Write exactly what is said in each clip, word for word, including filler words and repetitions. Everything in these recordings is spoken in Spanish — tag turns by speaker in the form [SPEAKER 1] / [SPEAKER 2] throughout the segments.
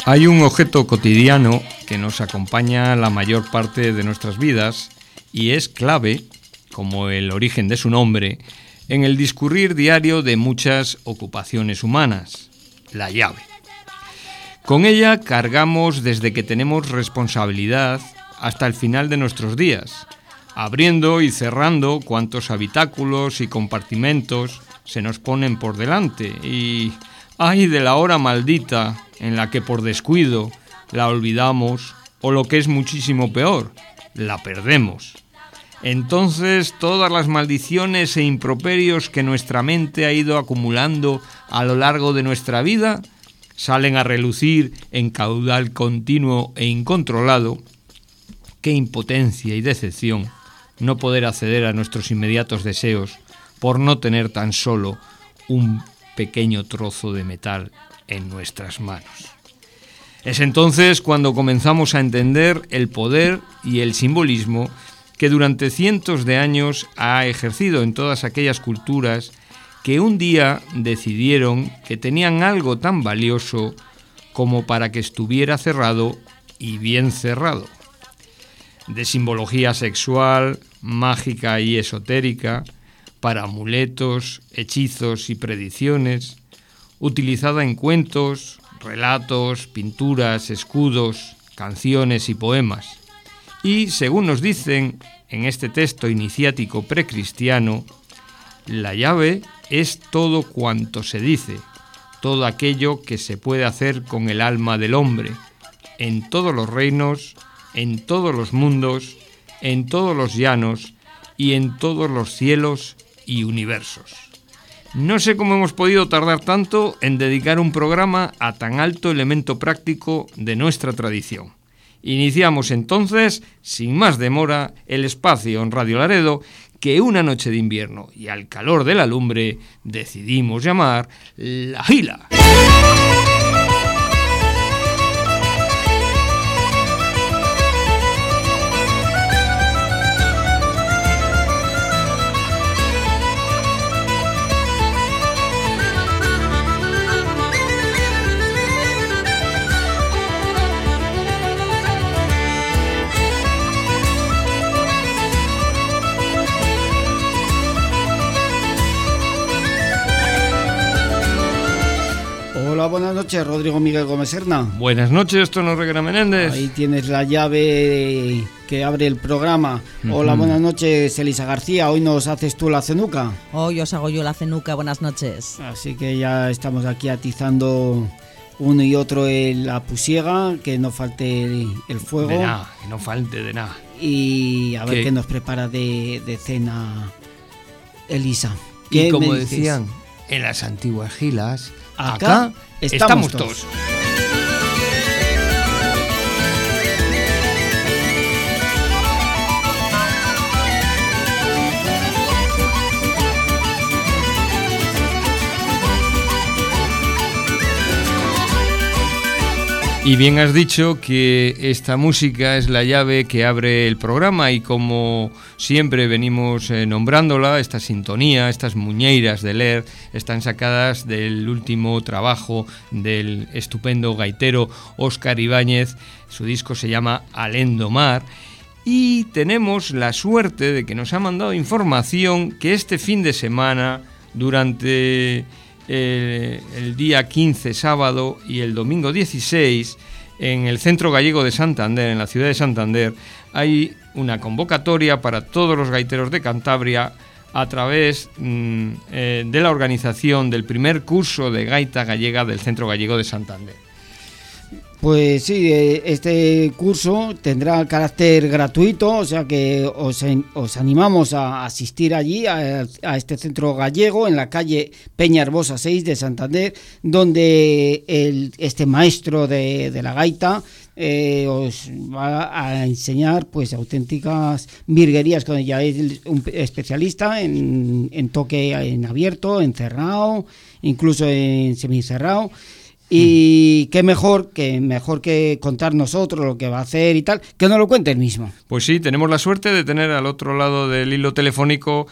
[SPEAKER 1] Hay un objeto cotidiano que nos acompaña la mayor parte de nuestras vidas y es clave, como el origen de su nombre, en el discurrir diario de muchas ocupaciones humanas: la llave. Con ella cargamos desde que tenemos responsabilidad hasta el final de nuestros días, abriendo y cerrando cuantos habitáculos y compartimentos se nos ponen por delante, y ay de la hora maldita en la que por descuido la olvidamos o, lo que es muchísimo peor, la perdemos. Entonces todas las maldiciones e improperios que nuestra mente ha ido acumulando a lo largo de nuestra vida salen a relucir en caudal continuo e incontrolado. Qué impotencia y decepción no poder acceder a nuestros inmediatos deseos por no tener tan solo un pequeño trozo de metal en nuestras manos. Es entonces cuando comenzamos a entender el poder y el simbolismo que durante cientos de años ha ejercido en todas aquellas culturas que un día decidieron que tenían algo tan valioso como para que estuviera cerrado y bien cerrado. De simbología sexual, mágica y esotérica, para amuletos, hechizos y predicciones, utilizada en cuentos, relatos, pinturas, escudos, canciones y poemas. Y, según nos dicen en este texto iniciático precristiano, la llave es todo cuanto se dice, todo aquello que se puede hacer con el alma del hombre, en todos los reinos, en todos los mundos, en todos los llanos y en todos los cielos y universos. No sé cómo hemos podido tardar tanto en dedicar un programa a tan alto elemento práctico de nuestra tradición. Iniciamos entonces, sin más demora, el espacio en Radio Laredo que una noche de invierno y al calor de la lumbre decidimos llamar La Gila.
[SPEAKER 2] Hola, buenas noches, Rodrigo Miguel Gómez Serna.
[SPEAKER 1] Buenas noches, Tono Reguera Menéndez.
[SPEAKER 2] Ahí tienes la llave que abre el programa. Uh-huh. Hola, buenas noches, Elisa García. Hoy nos haces tú la cenuca.
[SPEAKER 3] Hoy os hago yo la cenuca, buenas noches.
[SPEAKER 2] Así que ya estamos aquí atizando uno y otro en la pusiega, que no falte el, el fuego.
[SPEAKER 1] De nada, que no falte de nada.
[SPEAKER 2] Y a ver
[SPEAKER 1] ¿Qué?
[SPEAKER 2] qué nos prepara de, de cena Elisa.
[SPEAKER 1] Y como decían en las antiguas gilas, acá, acá estamos, estamos todos. todos. Y bien has dicho que esta música es la llave que abre el programa, y como siempre venimos eh, nombrándola, esta sintonía, estas muñeiras de Ler, están sacadas del último trabajo del estupendo gaitero Óscar Ibáñez. Su disco se llama Alendo Mar, y tenemos la suerte de que nos ha mandado información que este fin de semana, durante Eh, el día quince, sábado, y el domingo dieciséis, en el Centro Gallego de Santander, en la ciudad de Santander, hay una convocatoria para todos los gaiteros de Cantabria a través mm, eh, de la organización del primer curso de gaita gallega del Centro Gallego de Santander.
[SPEAKER 2] Pues sí, este curso tendrá carácter gratuito, o sea que os, os animamos a asistir allí, a, a este centro gallego, en la calle Peña Herbosa seis de Santander, donde el, este maestro de, de la gaita eh, os va a enseñar pues auténticas virguerías, con ella es un especialista en, en toque en abierto, en cerrado, incluso en semicerrado. Y qué mejor que mejor que contar nosotros lo que va a hacer y tal, que nos lo cuente él mismo.
[SPEAKER 1] Pues sí, tenemos la suerte de tener al otro lado del hilo telefónico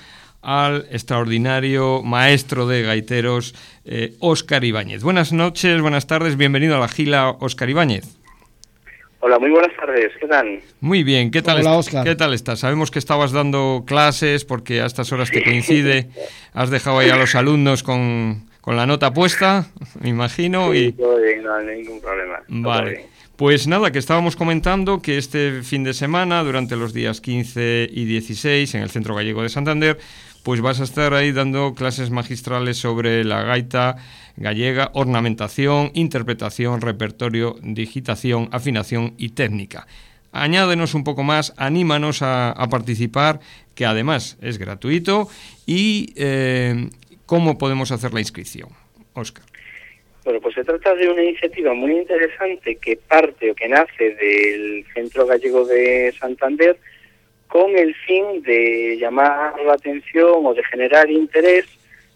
[SPEAKER 1] al extraordinario maestro de gaiteros, eh, Óscar Ibáñez. Buenas noches, buenas tardes, bienvenido a la Gila, Óscar Ibáñez.
[SPEAKER 4] Hola, muy buenas tardes, ¿qué tal?
[SPEAKER 1] Muy bien, ¿qué tal,
[SPEAKER 2] Hola,
[SPEAKER 1] est-
[SPEAKER 2] Óscar.
[SPEAKER 1] ¿qué tal estás? Sabemos que estabas dando clases porque a estas horas te coincide, has dejado ahí a los alumnos con, con la nota puesta, me imagino,
[SPEAKER 4] Sí,
[SPEAKER 1] y...
[SPEAKER 4] todo bien, no hay ningún problema. todo
[SPEAKER 1] Vale,
[SPEAKER 4] bien.
[SPEAKER 1] pues nada, que estábamos comentando que este fin de semana, durante los días quince y dieciséis, en el Centro Gallego de Santander, pues vas a estar ahí dando clases magistrales sobre la gaita gallega, ornamentación, interpretación, repertorio, digitación, afinación y técnica. Añádenos un poco más, anímanos a, a participar, que además es gratuito, y eh, ¿cómo podemos hacer la inscripción? Óscar.
[SPEAKER 4] Bueno, pues se trata de una iniciativa muy interesante que parte o que nace del Centro Gallego de Santander con el fin de llamar la atención o de generar interés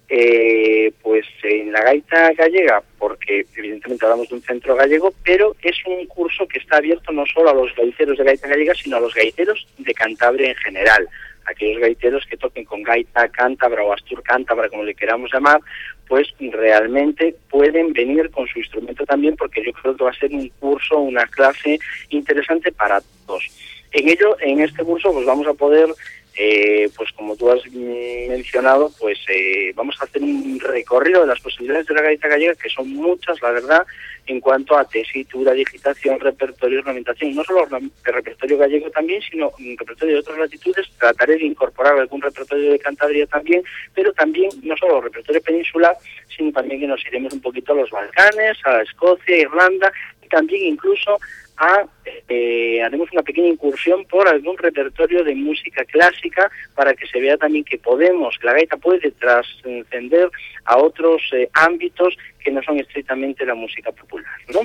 [SPEAKER 4] eh, pues en la gaita gallega, porque evidentemente hablamos de un centro gallego, pero es un curso que está abierto no solo a los gaiteros de gaita gallega, sino a los gaiteros de Cantabria en general. Aquellos gaiteros que toquen con gaita cántabra o astur cántabra, como le queramos llamar, pues realmente pueden venir con su instrumento también, porque yo creo que va a ser un curso, una clase interesante para todos. En ello, en este curso, pues vamos a poder, eh, pues como tú has mencionado, pues eh, vamos a hacer un recorrido de las posibilidades de la gaita gallega, que son muchas, la verdad, en cuanto a tesitura, digitación, repertorio, ornamentación, no solo de repertorio gallego también, sino un repertorio de otras latitudes. Trataré de incorporar algún repertorio de Cantabria también, pero también no solo repertorio peninsular, sino también que nos iremos un poquito a los Balcanes, a Escocia, Irlanda, y también incluso a, eh, haremos una pequeña incursión por algún repertorio de música clásica, para que se vea también que podemos, que la gaita puede trascender a otros eh, ámbitos que no son estrictamente la música popular, ¿no?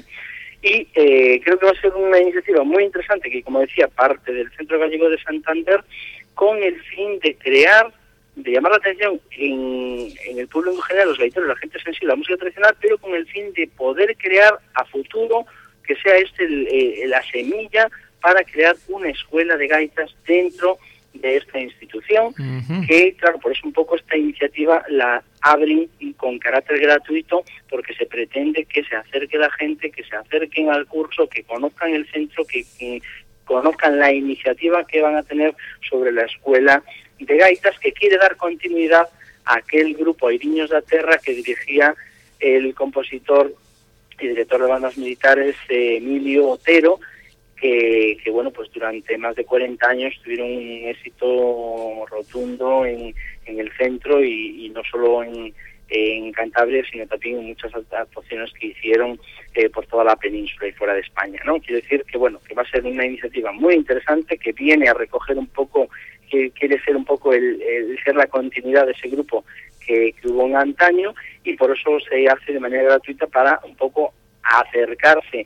[SPEAKER 4] Y eh, creo que va a ser una iniciativa muy interesante que, como decía, parte del Centro Gallego de Santander, con el fin de crear, de llamar la atención en, en el pueblo en general, los gaiteros, la gente sensible a la música tradicional, pero con el fin de poder crear a futuro que sea este el, eh, la semilla para crear una escuela de gaitas dentro de esta institución, uh-huh. que claro, por eso un poco esta iniciativa la abren con carácter gratuito, porque se pretende que se acerque la gente, que se acerquen al curso, que conozcan el centro, que, que conozcan la iniciativa que van a tener sobre la escuela de gaitas, que quiere dar continuidad a aquel grupo Airiños da Terra que dirigía el compositor y director de bandas militares eh, Emilio Otero, que, que bueno, pues durante más de cuarenta años tuvieron un éxito rotundo en, en el centro, y, y no solo en, en Cantabria, sino también en muchas actuaciones que hicieron eh, por toda la península y fuera de España, ¿no? Quiero decir que bueno, que va a ser una iniciativa muy interesante, que viene a recoger un poco, que quiere ser un poco el, el ser la continuidad de ese grupo que, que hubo en antaño, y por eso se hace de manera gratuita, para un poco acercarse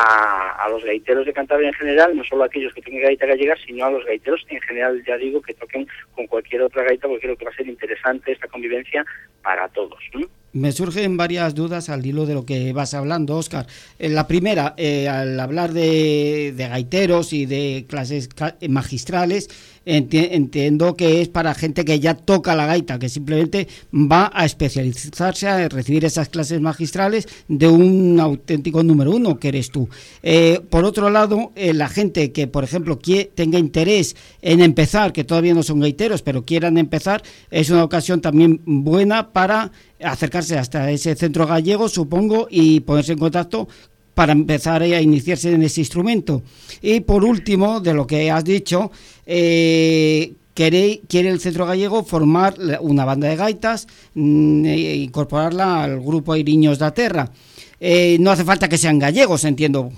[SPEAKER 4] a, a los gaiteros de Cantabria en general, no solo a aquellos que toquen gaita gallega, sino a los gaiteros en general, ya digo, que toquen con cualquier otra gaita, porque creo que va a ser interesante esta convivencia para todos, ¿no?
[SPEAKER 2] Me surgen varias dudas al hilo de lo que vas hablando, Óscar. Eh, la primera, eh, al hablar de, de gaiteros y de clases magistrales, enti- entiendo que es para gente que ya toca la gaita, que simplemente va a especializarse, a recibir esas clases magistrales de un auténtico número uno, que eres tú. Eh, por otro lado, eh, la gente que, por ejemplo, quiere, tenga interés en empezar, que todavía no son gaiteros, pero quieran empezar, es una ocasión también buena para acercarse hasta ese centro gallego, supongo, y ponerse en contacto para empezar a iniciarse en ese instrumento. Y por último, de lo que has dicho, eh, quiere, quiere el centro gallego formar una banda de gaitas, mm, e incorporarla al grupo Airiños da Terra. Eh, no hace falta que sean gallegos, entiendo,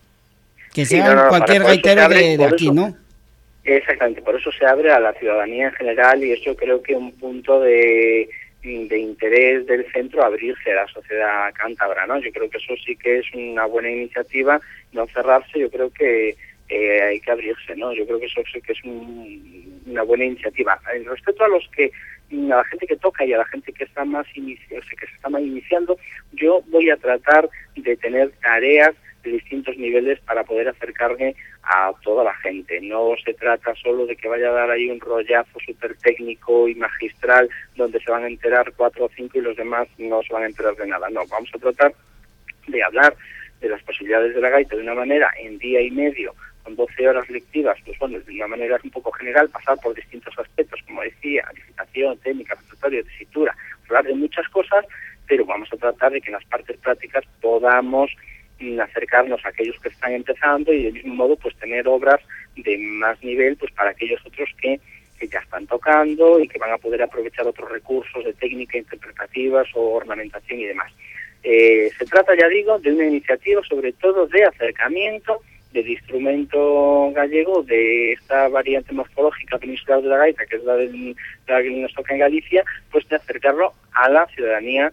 [SPEAKER 2] que
[SPEAKER 4] sí,
[SPEAKER 2] sean
[SPEAKER 4] no, no,
[SPEAKER 2] cualquier
[SPEAKER 4] para,
[SPEAKER 2] gaitero
[SPEAKER 4] abre,
[SPEAKER 2] de, de aquí,
[SPEAKER 4] eso,
[SPEAKER 2] ¿no?
[SPEAKER 4] Exactamente, por eso se abre a la ciudadanía en general, y eso creo que es un punto de... de interés del centro, abrirse a la sociedad cántabra, ¿no? Yo creo que eso sí que es una buena iniciativa, no cerrarse. Yo creo que eh, hay que abrirse, ¿no? Yo creo que eso sí que es un, una buena iniciativa. En respecto a los que, a la gente que toca y a la gente que está más inici- o sea, que se está más iniciando, yo voy a tratar de tener tareas de distintos niveles para poder acercarme a toda la gente. No se trata solo de que vaya a dar ahí un rollazo súper técnico y magistral donde se van a enterar cuatro o cinco y los demás no se van a enterar de nada. No, vamos a tratar de hablar de las posibilidades de la gaita de una manera en día y medio, con doce horas lectivas, pues bueno, de una manera un poco general, pasar por distintos aspectos, como decía, digitación, técnica, repertorio, tesitura, hablar de muchas cosas, pero vamos a tratar de que en las partes prácticas podamos mm, acercarnos a aquellos que están empezando y del mismo modo pues tener obras de más nivel pues para aquellos otros que, que ya están tocando y que van a poder aprovechar otros recursos de técnica, interpretativas o ornamentación y demás. Eh, se trata, ya digo, de una iniciativa sobre todo de acercamiento del instrumento gallego, de esta variante morfológica peninsular de la gaita, que es la, del, la que nos toca en Galicia, pues de acercarlo a la ciudadanía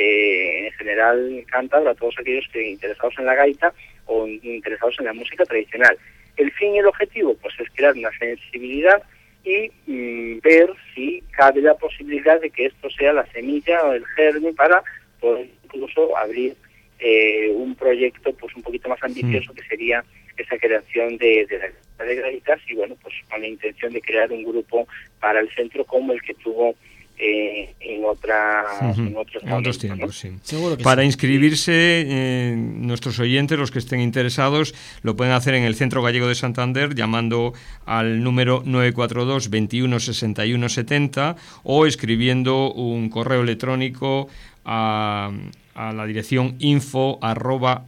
[SPEAKER 4] eh, en general cántabra, a todos aquellos que interesados en la gaita o interesados en la música tradicional. El fin y el objetivo pues es crear una sensibilidad y mmm, ver si cabe la posibilidad de que esto sea la semilla o el germen para poder incluso abrir eh, un proyecto pues un poquito más ambicioso, que sería esa creación de, de la de gaitas y bueno, pues con la intención de crear un grupo para el centro como el que tuvo eh, en, otra, uh-huh. en otros,
[SPEAKER 1] en otros tiempos, ¿no? Sí.
[SPEAKER 2] Seguro que
[SPEAKER 1] para
[SPEAKER 2] sí.
[SPEAKER 1] inscribirse, eh, nuestros oyentes, los que estén interesados, lo pueden hacer en el Centro Gallego de Santander llamando al número nueve cuatro dos, veintiuno, sesenta y uno, setenta o escribiendo un correo electrónico a, a la dirección info arroba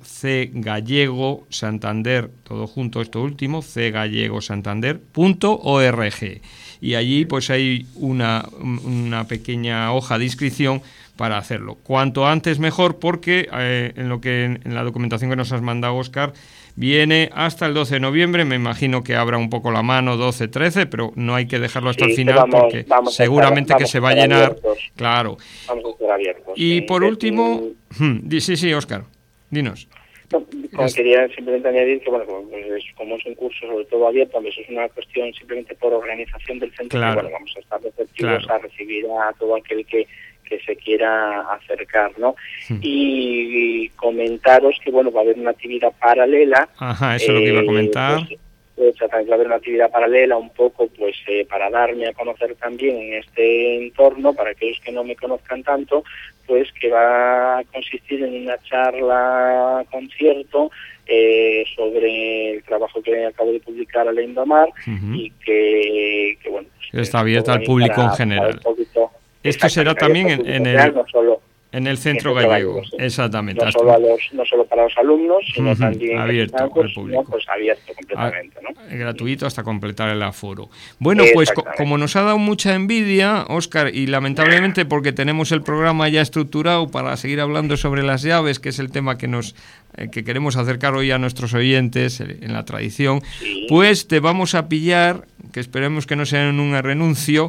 [SPEAKER 1] cgallego santander, todo junto esto último, cgallegosantander punto org, y allí pues hay una, una pequeña hoja de inscripción para hacerlo. Cuanto antes mejor, porque eh, en lo que en, en la documentación que nos has mandado, Óscar, viene hasta el doce de noviembre. Me imagino que abra un poco la mano doce, trece, pero no hay que dejarlo hasta
[SPEAKER 4] sí,
[SPEAKER 1] el final
[SPEAKER 4] vamos,
[SPEAKER 1] porque
[SPEAKER 4] vamos
[SPEAKER 1] seguramente
[SPEAKER 4] estar,
[SPEAKER 1] que se va a llenar. Abiertos. Claro.
[SPEAKER 4] Vamos a estar abiertos.
[SPEAKER 1] Y
[SPEAKER 4] sí,
[SPEAKER 1] por
[SPEAKER 4] sí,
[SPEAKER 1] último,
[SPEAKER 4] sí,
[SPEAKER 1] sí, sí, Óscar, dinos.
[SPEAKER 4] No, como quería simplemente añadir que, bueno, pues es, como es un curso sobre todo abierto, eso es una cuestión simplemente por organización del centro,
[SPEAKER 1] claro.
[SPEAKER 4] que, bueno, vamos a estar receptivos
[SPEAKER 1] claro.
[SPEAKER 4] a recibir a todo aquel que que se quiera acercar, ¿no? Sí. Y, y comentaros que, bueno, va a haber una actividad paralela.
[SPEAKER 1] Ajá, eso eh, es lo que iba a comentar.
[SPEAKER 4] Pues, pues, va a haber una actividad paralela un poco, pues, eh, para darme a conocer también en este entorno, para aquellos que no me conozcan tanto, pues que va a consistir en una charla concierto eh, sobre el trabajo que acabo de publicar al Endomar, uh-huh. y que, que, bueno... Pues,
[SPEAKER 1] está abierta al público
[SPEAKER 4] para,
[SPEAKER 1] en general.
[SPEAKER 4] Poquito,
[SPEAKER 1] Esto será también en, en, el,
[SPEAKER 4] no solo,
[SPEAKER 1] en el Centro Gallego, gallego sí. Exactamente.
[SPEAKER 4] No solo, a los, no solo para los alumnos, sino uh-huh. también
[SPEAKER 1] abierto
[SPEAKER 4] bancos,
[SPEAKER 1] al público.
[SPEAKER 4] No, pues abierto completamente, ¿no?
[SPEAKER 1] Gratuito hasta completar el aforo. Bueno, pues co- como nos ha dado mucha envidia, Óscar, y lamentablemente porque tenemos el programa ya estructurado para seguir hablando sobre las llaves, que es el tema que nos eh, que queremos acercar hoy a nuestros oyentes eh, en la tradición, sí. Pues te vamos a pillar, que esperemos que no sea en un renuncio,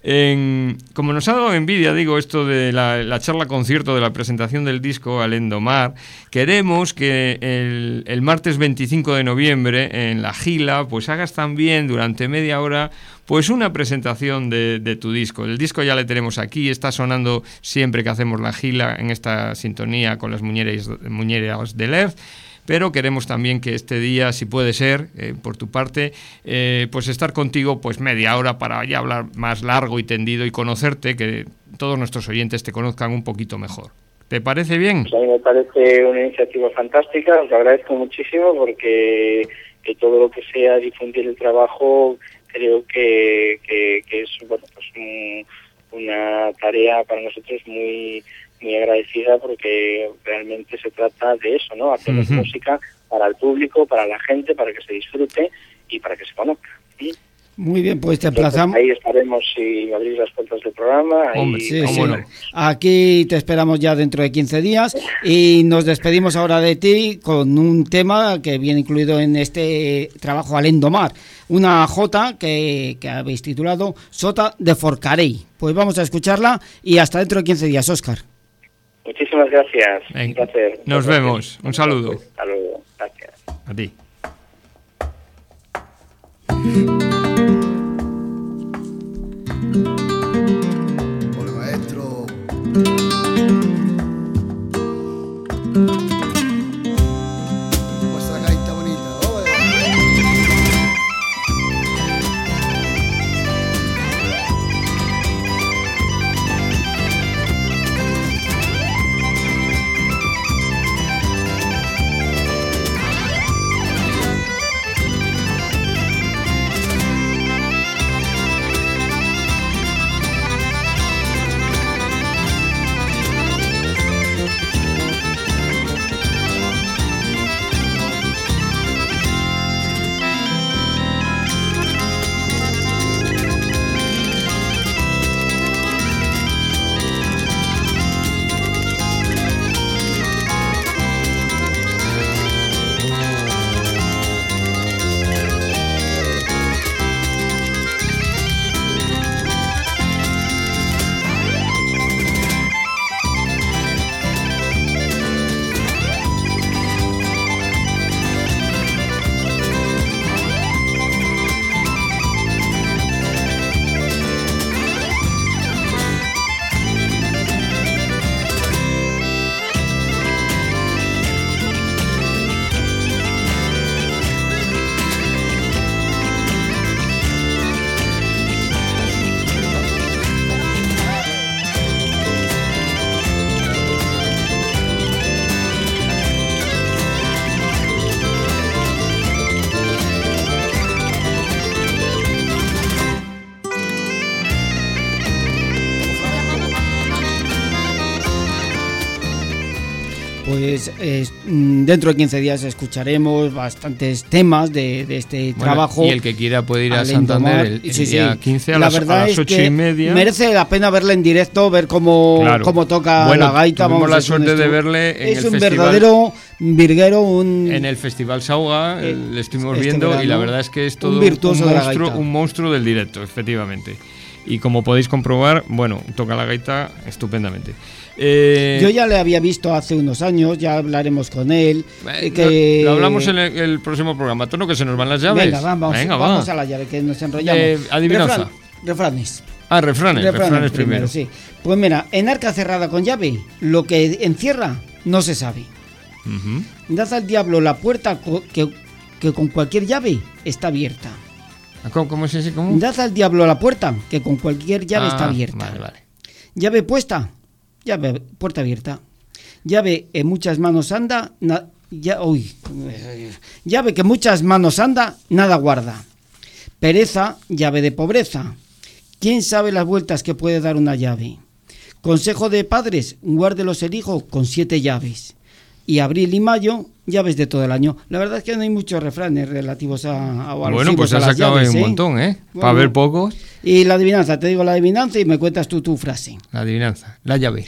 [SPEAKER 1] en, como nos ha dado envidia, digo, esto de la, la charla concierto de la presentación del disco al Endomar, queremos que el, el martes veinticinco de noviembre en La Gila, pues hagas también durante media hora pues una presentación de, de tu disco. El disco ya le tenemos aquí, está sonando siempre que hacemos La Gila en esta sintonía con las muñeras, muñeras del E R T, pero queremos también que este día, si puede ser, eh, por tu parte, eh, pues estar contigo pues media hora para ya hablar más largo y tendido y conocerte, que todos nuestros oyentes te conozcan un poquito mejor. ¿Te parece bien?
[SPEAKER 4] Pues a mí me parece una iniciativa fantástica, os lo agradezco muchísimo porque que todo lo que sea difundir el trabajo creo que, que, que es bueno pues un, una tarea para nosotros muy muy agradecida porque realmente se trata de eso, ¿no? Hacer uh-huh. música para el público, para la gente, para que se disfrute y para que se conozca. ¿Sí?
[SPEAKER 2] Muy bien, pues te emplazamos.
[SPEAKER 4] Ahí estaremos si abrís las puertas del programa.
[SPEAKER 2] Hombre, ahí, sí, sí. Aquí te esperamos ya dentro de quince días y nos despedimos ahora de ti con un tema que viene incluido en este trabajo al Endomar, una jota que, que habéis titulado Sota de Forcarei. Pues vamos a escucharla y hasta dentro de quince días, Óscar.
[SPEAKER 4] Muchísimas gracias.
[SPEAKER 1] Venga.
[SPEAKER 4] Un placer.
[SPEAKER 1] Nos
[SPEAKER 4] gracias.
[SPEAKER 1] vemos. Un saludo.
[SPEAKER 4] Hasta luego. Gracias.
[SPEAKER 1] A ti.
[SPEAKER 5] Hola, maestro.
[SPEAKER 2] pues eh, dentro de quince días escucharemos bastantes temas de, de este
[SPEAKER 1] bueno,
[SPEAKER 2] trabajo.
[SPEAKER 1] Y el que quiera puede ir a
[SPEAKER 2] Alentomar.
[SPEAKER 1] Santander el, el
[SPEAKER 2] sí,
[SPEAKER 1] día
[SPEAKER 2] sí.
[SPEAKER 1] quince a
[SPEAKER 2] la
[SPEAKER 1] las,
[SPEAKER 2] verdad
[SPEAKER 1] a las
[SPEAKER 2] es
[SPEAKER 1] ocho
[SPEAKER 2] que
[SPEAKER 1] y media.
[SPEAKER 2] merece la pena verle en directo, ver cómo,
[SPEAKER 1] Claro.
[SPEAKER 2] cómo toca
[SPEAKER 1] bueno,
[SPEAKER 2] la gaita.
[SPEAKER 1] Tuvimos
[SPEAKER 2] Vamos,
[SPEAKER 1] la
[SPEAKER 2] es un
[SPEAKER 1] suerte de
[SPEAKER 2] estu-
[SPEAKER 1] verle en
[SPEAKER 2] es
[SPEAKER 1] el
[SPEAKER 2] un
[SPEAKER 1] festival,
[SPEAKER 2] verdadero virguero, un
[SPEAKER 1] en el Festival Sauga,
[SPEAKER 2] Eh,
[SPEAKER 1] le estuvimos
[SPEAKER 2] este
[SPEAKER 1] viendo
[SPEAKER 2] verano,
[SPEAKER 1] y la verdad es que es todo
[SPEAKER 2] un virtuoso de la
[SPEAKER 1] monstruo,
[SPEAKER 2] gaita.
[SPEAKER 1] un monstruo del directo, efectivamente. Y como podéis comprobar, bueno, toca la gaita estupendamente. Eh,
[SPEAKER 2] Yo ya le había visto hace unos años, ya hablaremos con él.
[SPEAKER 1] eh,
[SPEAKER 2] eh, que...
[SPEAKER 1] Lo hablamos en el, el próximo programa. Tono, que se nos van las llaves.
[SPEAKER 2] Venga, vamos,
[SPEAKER 1] Venga,
[SPEAKER 2] vamos
[SPEAKER 1] va.
[SPEAKER 2] a la llave, que nos enrollamos.
[SPEAKER 1] Eh, adivinanza.
[SPEAKER 2] Refrán- refranes.
[SPEAKER 1] Ah, refranes, refranes, primero.
[SPEAKER 2] Sí. Pues mira, en arca cerrada con llave, lo que encierra no se sabe.
[SPEAKER 1] Ujú.
[SPEAKER 2] Dad al diablo la puerta co- que, que con cualquier llave está abierta.
[SPEAKER 1] ¿Cómo, cómo es ese? ¿Cómo?
[SPEAKER 2] Dad al diablo la puerta que con cualquier llave
[SPEAKER 1] Ah,
[SPEAKER 2] está abierta.
[SPEAKER 1] Vale, vale.
[SPEAKER 2] Llave puesta, llave, puerta abierta. Llave en muchas manos anda, na- ya, uy, llave que en muchas manos anda, nada guarda. Pereza, llave de pobreza. ¿Quién sabe las vueltas que puede dar una llave? Consejo de padres, guárdelos el hijo con siete llaves. Y abril y mayo, llaves de todo el año. La verdad es que no hay muchos refranes relativos a, a, a los
[SPEAKER 1] Bueno, pues
[SPEAKER 2] a
[SPEAKER 1] has
[SPEAKER 2] las
[SPEAKER 1] sacado ahí
[SPEAKER 2] llaves,
[SPEAKER 1] un
[SPEAKER 2] ¿eh?
[SPEAKER 1] montón, ¿eh?
[SPEAKER 2] Bueno.
[SPEAKER 1] Para ver pocos.
[SPEAKER 2] Y la adivinanza, te digo la adivinanza y me cuentas tú tu frase.
[SPEAKER 1] La adivinanza, la llave.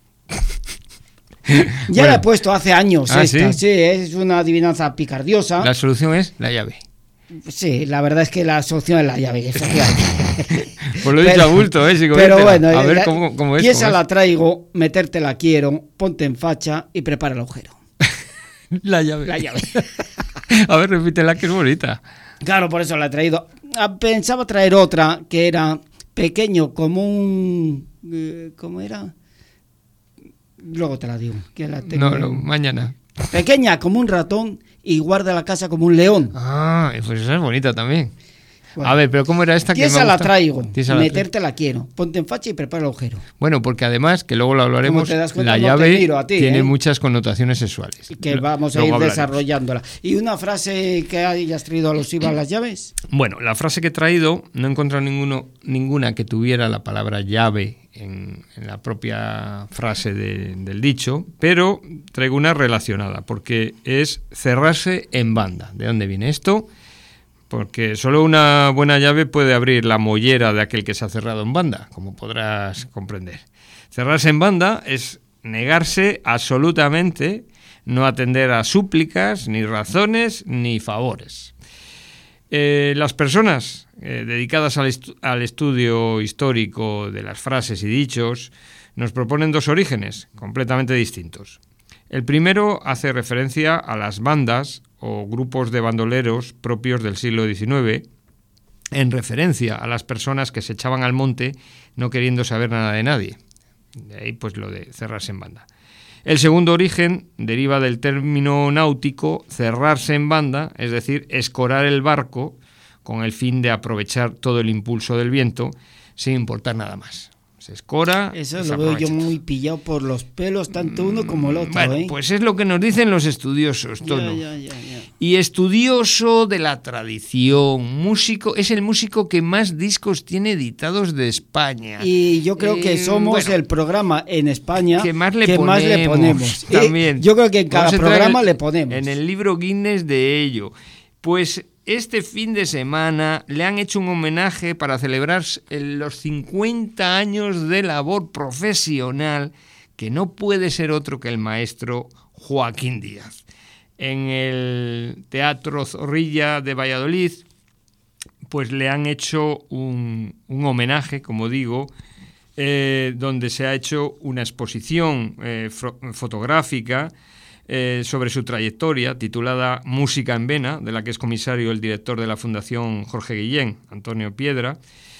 [SPEAKER 2] Ya
[SPEAKER 1] Bueno.
[SPEAKER 2] la he puesto hace años
[SPEAKER 1] ¿Ah,
[SPEAKER 2] esta,
[SPEAKER 1] sí?
[SPEAKER 2] sí, es una adivinanza picardiosa.
[SPEAKER 1] La solución es la llave.
[SPEAKER 2] Sí, la verdad es que la solución es la llave, efectivamente.
[SPEAKER 1] Pues lo he dicho a bulto, ¿eh? Sin
[SPEAKER 2] pero
[SPEAKER 1] comértela.
[SPEAKER 2] bueno,
[SPEAKER 1] a ver
[SPEAKER 2] la-
[SPEAKER 1] cómo, cómo es.
[SPEAKER 2] piensa
[SPEAKER 1] cómo
[SPEAKER 2] la
[SPEAKER 1] es.
[SPEAKER 2] traigo, meterte la quiero, ponte en facha y prepara el agujero.
[SPEAKER 1] La llave.
[SPEAKER 2] La llave.
[SPEAKER 1] A ver, repítela, que es bonita.
[SPEAKER 2] Claro, por eso la he traído. Ah, pensaba traer otra que era pequeño como un... eh, ¿Cómo era? Luego te la digo. Que la tengo.
[SPEAKER 1] No, no, mañana.
[SPEAKER 2] Pequeña como un ratón y guarda la casa como un león.
[SPEAKER 1] Ah, pues esa es bonita también.
[SPEAKER 2] Bueno.
[SPEAKER 1] A ver, pero ¿cómo era esta que me
[SPEAKER 2] Tiesa la
[SPEAKER 1] gusta?
[SPEAKER 2] traigo,
[SPEAKER 1] Tiesa la
[SPEAKER 2] meterte la quiero, ponte en facha y prepara el agujero.
[SPEAKER 1] Bueno, porque además, que luego lo hablaremos,
[SPEAKER 2] Como te das cuenta,
[SPEAKER 1] la
[SPEAKER 2] no te
[SPEAKER 1] llave
[SPEAKER 2] miro a ti,
[SPEAKER 1] tiene
[SPEAKER 2] ¿eh?
[SPEAKER 1] muchas connotaciones sexuales.
[SPEAKER 2] Que
[SPEAKER 1] Lo-
[SPEAKER 2] vamos a
[SPEAKER 1] luego
[SPEAKER 2] ir
[SPEAKER 1] hablaremos.
[SPEAKER 2] desarrollándola. ¿Y una frase que hayas traído alusiva a las llaves?
[SPEAKER 1] Bueno, la frase que he traído, no he encontrado ninguno, ninguna que tuviera la palabra llave en, en la propia frase de- del dicho, pero traigo una relacionada, porque es cerrarse en banda. ¿De dónde viene esto? Porque solo una buena llave puede abrir la mollera de aquel que se ha cerrado en banda, como podrás comprender. Cerrarse en banda es negarse absolutamente, no atender a súplicas, ni razones, ni favores. Eh, las personas eh, dedicadas al, estu- al estudio histórico de las frases y dichos nos proponen dos orígenes completamente distintos. El primero hace referencia a las bandas o grupos de bandoleros propios del siglo diecinueve, en referencia a las personas que se echaban al monte no queriendo saber nada de nadie. De ahí pues lo de cerrarse en banda. El segundo origen deriva del término náutico cerrarse en banda, es decir, escorar el barco con el fin de aprovechar todo el impulso del viento sin importar nada más. Se escora.
[SPEAKER 2] Eso
[SPEAKER 1] y se
[SPEAKER 2] lo veo yo
[SPEAKER 1] aprovecha todo.
[SPEAKER 2] muy pillado por los pelos, tanto uno como el otro,
[SPEAKER 1] Bueno,
[SPEAKER 2] ¿eh?
[SPEAKER 1] pues es lo que nos dicen los estudiosos,
[SPEAKER 2] Ya,
[SPEAKER 1] Tono.
[SPEAKER 2] ya, ya, ya.
[SPEAKER 1] Y estudioso de la tradición, músico, es el músico que más discos tiene editados de España.
[SPEAKER 2] Y yo creo que
[SPEAKER 1] Eh,
[SPEAKER 2] somos
[SPEAKER 1] bueno,
[SPEAKER 2] el programa en España
[SPEAKER 1] que más le
[SPEAKER 2] que
[SPEAKER 1] ponemos.
[SPEAKER 2] más le ponemos. Eh,
[SPEAKER 1] También.
[SPEAKER 2] yo creo que en cada
[SPEAKER 1] Vamos a entrar
[SPEAKER 2] programa
[SPEAKER 1] en-
[SPEAKER 2] le ponemos.
[SPEAKER 1] En el libro Guinness de ello. Pues este fin de semana le han hecho un homenaje para celebrar el- los cincuenta años de labor profesional, que no puede ser otro que el maestro Joaquín Díaz. En el Teatro Zorrilla de Valladolid, pues le han hecho un, un homenaje, como digo, eh, donde se ha hecho una exposición eh, fro- fotográfica eh, sobre su trayectoria, titulada Música en Vena, de la que es comisario el director de la Fundación Jorge Guillén, Antonio Piedra.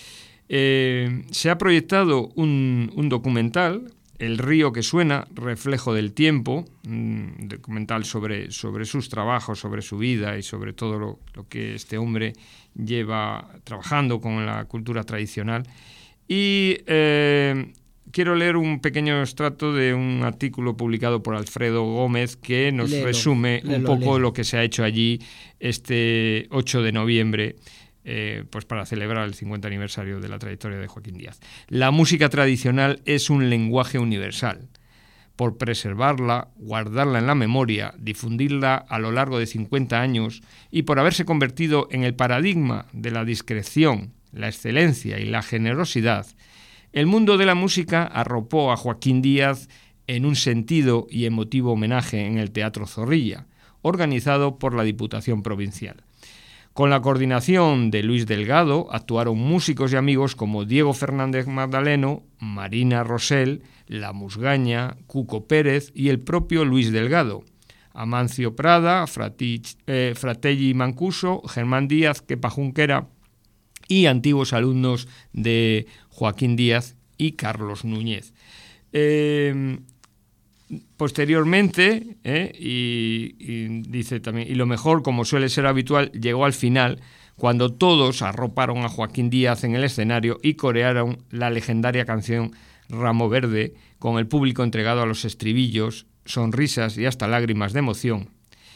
[SPEAKER 1] Eh, se ha proyectado un, un documental, El río que suena, reflejo del tiempo, un documental sobre, sobre sus trabajos, sobre su vida y sobre todo lo, lo que este hombre lleva trabajando con la cultura tradicional. Y eh, quiero leer un pequeño extracto de un artículo publicado por Alfredo Gómez que nos
[SPEAKER 2] Léelo,
[SPEAKER 1] resume un
[SPEAKER 2] léelo,
[SPEAKER 1] poco
[SPEAKER 2] léelo.
[SPEAKER 1] lo que se ha hecho allí este ocho de noviembre, eh, pues para celebrar el cincuenta aniversario de la trayectoria de Joaquín Díaz. La música tradicional es un lenguaje universal. por preservarla, guardarla en la memoria, difundirla a lo largo de cincuenta años y por haberse convertido en el paradigma de la discreción, la excelencia y la generosidad, el mundo de la música arropó a Joaquín Díaz en un sentido y emotivo homenaje en el Teatro Zorrilla, organizado por la Diputación Provincial. Con la coordinación de Luis Delgado actuaron músicos y amigos como Diego Fernández Magdaleno, Marina Rosell, La Musgaña, Cuco Pérez y el propio Luis Delgado, Amancio Prada, Fratich, eh, Fratelli Mancuso, Germán Díaz, Kepa Junquera y antiguos alumnos de Joaquín Díaz y Carlos Núñez. Eh, Posteriormente, eh, y, y dice también, y lo mejor, como suele ser habitual, llegó al final, cuando todos arroparon a Joaquín Díaz en el escenario y corearon la legendaria canción Ramo Verde, con el público entregado a los estribillos, sonrisas y hasta lágrimas de emoción.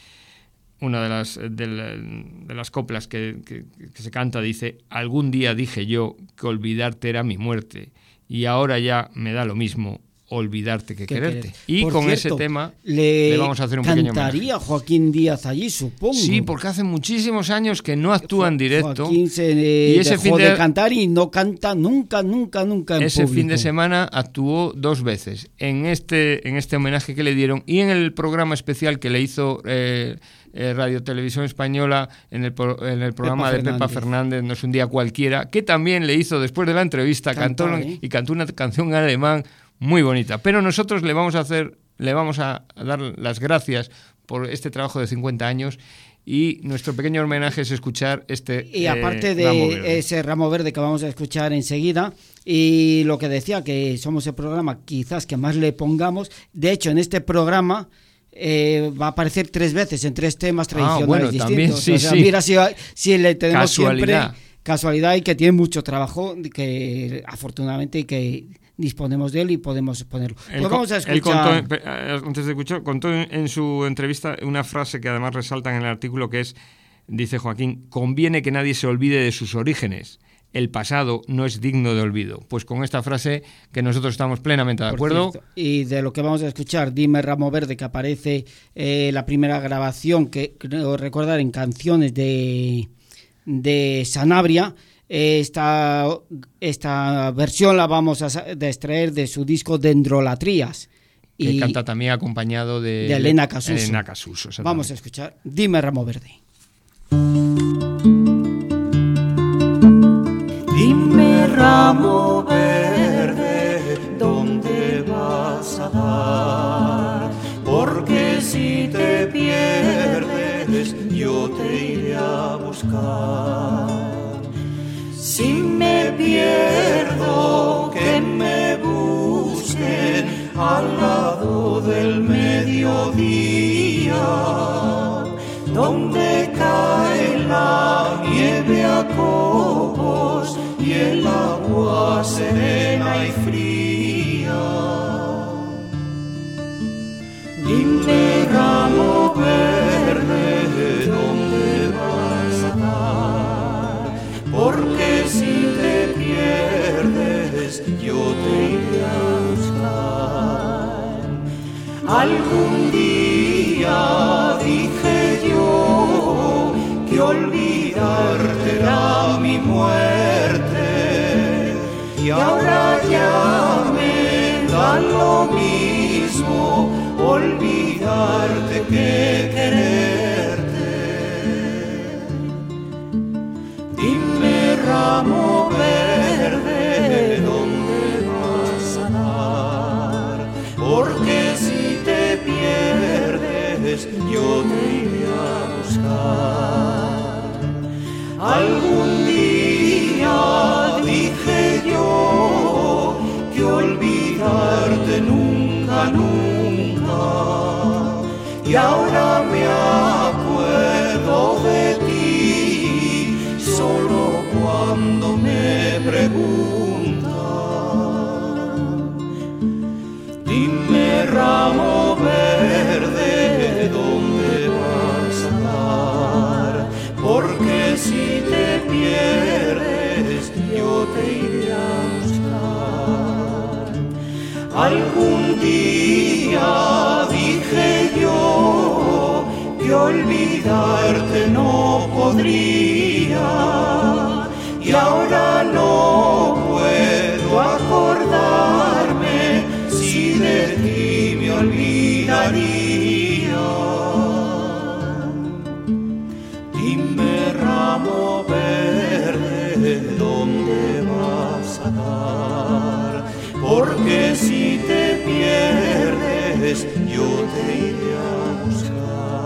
[SPEAKER 1] Una de las, de la, de las coplas que, que, que se canta dice: algún día dije yo que olvidarte era mi muerte, y ahora ya me da lo mismo olvidarte que quererte. Querer. Y Por con cierto, ese tema le, le vamos a hacer un pequeño homenaje.
[SPEAKER 2] ¿Cantaría Joaquín Díaz allí, supongo?
[SPEAKER 1] Sí, porque hace muchísimos años que no actúa en directo.
[SPEAKER 2] Joaquín se eh, y ese dejó fin de, de cantar y no canta nunca, nunca, nunca en
[SPEAKER 1] ese
[SPEAKER 2] público.
[SPEAKER 1] Fin de semana actuó dos veces, en este, en este homenaje que le dieron y en el programa especial que le hizo eh, eh, Radio Televisión Española en el, en el programa Pepa de Pepa Fernández, No es un día cualquiera, que también le hizo después de la entrevista, cantó, cantó ¿eh? y cantó una canción en alemán muy bonita, pero nosotros le vamos a hacer, le vamos a dar las gracias por este trabajo de cincuenta años y nuestro pequeño homenaje es escuchar este
[SPEAKER 2] y aparte
[SPEAKER 1] eh,
[SPEAKER 2] de
[SPEAKER 1] Ramo Verde.
[SPEAKER 2] Ese Ramo Verde que vamos a escuchar enseguida, y lo que decía, que somos el programa quizás que más le pongamos. De hecho, en este programa eh, va a aparecer tres veces en tres temas tradicionales ah, bueno, distintos. También, sí, o sea, sí. Mira si, si le tenemos
[SPEAKER 1] casualidad.
[SPEAKER 2] siempre casualidad y que tiene mucho trabajo, que afortunadamente y que disponemos de él y podemos ponerlo. Pues
[SPEAKER 1] él,
[SPEAKER 2] vamos a escuchar.
[SPEAKER 1] Él contó, antes de escuchar, contó en, en su entrevista una frase que además resalta en el artículo, que es, dice Joaquín: conviene que nadie se olvide de sus orígenes. El pasado no es digno de olvido. Pues con esta frase que nosotros estamos plenamente de acuerdo.
[SPEAKER 2] Cierto, y de lo que vamos a escuchar, Dime Ramo Verde, que aparece eh, la primera grabación, que creo recordar en Canciones de, de Sanabria. Esta, esta versión la vamos a extraer de su disco Dendrolatrías.
[SPEAKER 1] Que y canta también acompañado de,
[SPEAKER 2] de Elena Casuso.
[SPEAKER 1] Elena Casuso
[SPEAKER 2] vamos a escuchar Dime Ramo Verde.
[SPEAKER 6] Dime ramo verde, ¿dónde vas a dar? Porque si te pierdes, yo te iré a buscar. Si me pierdo, que me busquen al lado del mediodía, donde cae la nieve a copos y el agua serena y fría. Dime ramo verde, ¿dónde vas a dar? Porque si te pierdes, yo te iré a buscar. Algún día dije yo que olvidarte era mi muerte, y ahora ya me da lo mismo olvidarte que quererte. Dime ramo verde, ¿dónde vas a dar? Porque si te pierdes, yo te iré a buscar. Algún día dije yo que olvidarte nunca, nunca, y ahora me acuerdo de ti solo cuando me preguntas. Dime ramo verde, ¿dónde vas a dar? Porque si te pierdes, yo te iré a buscar. Algún día dije yo que olvidarte no podría, y ahora no puedo acordarme si de ti me olvidaría. Dime, ramo verde, ¿dónde vas a dar? Porque si te pierdes, yo te iré a buscar.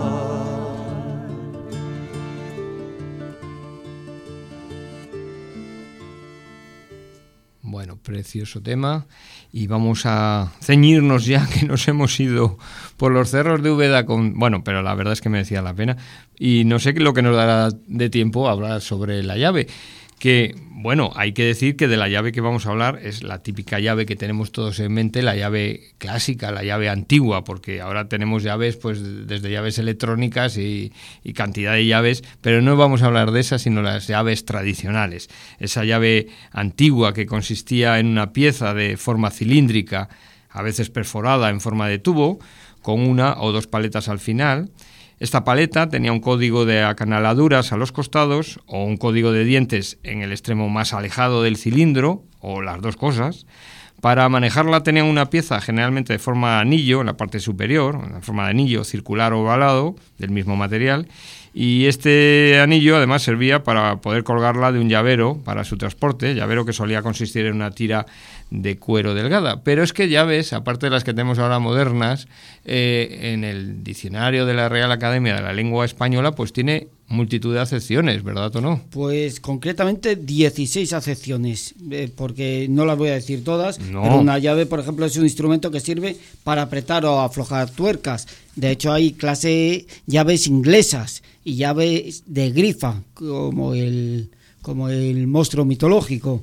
[SPEAKER 1] Bueno, precioso tema, y vamos a ceñirnos ya que nos hemos ido por los cerros de Úbeda con, bueno, pero la verdad es que merecía la pena, y no sé lo que nos dará de tiempo a hablar sobre la llave. Que, bueno, hay que decir que de la llave que vamos a hablar es la típica llave que tenemos todos en mente, la llave clásica, la llave antigua, porque ahora tenemos llaves, pues desde llaves electrónicas y, y cantidad de llaves, pero no vamos a hablar de esas, sino las llaves tradicionales. Esa llave antigua que consistía en una pieza de forma cilíndrica, a veces perforada en forma de tubo, con una o dos paletas al final. Esta paleta tenía un código de acanaladuras a los costados o un código de dientes en el extremo más alejado del cilindro, o las dos cosas. Para manejarla tenía una pieza generalmente de forma de anillo en la parte superior, en forma de anillo circular o ovalado, del mismo material, y este anillo además servía para poder colgarla de un llavero para su transporte, llavero que solía consistir en una tira de cuero delgada. Pero es que llaves, aparte de las que tenemos ahora modernas, eh, en el diccionario de la Real Academia de la Lengua Española, pues tiene multitud de acepciones, ¿verdad o no?
[SPEAKER 2] Pues concretamente dieciséis acepciones, eh, porque no las voy a decir todas,
[SPEAKER 1] no.
[SPEAKER 2] Pero una llave, por ejemplo, es un instrumento que sirve para apretar o aflojar tuercas. De hecho, hay clase llaves inglesas y llaves de grifa, como el, como el monstruo mitológico.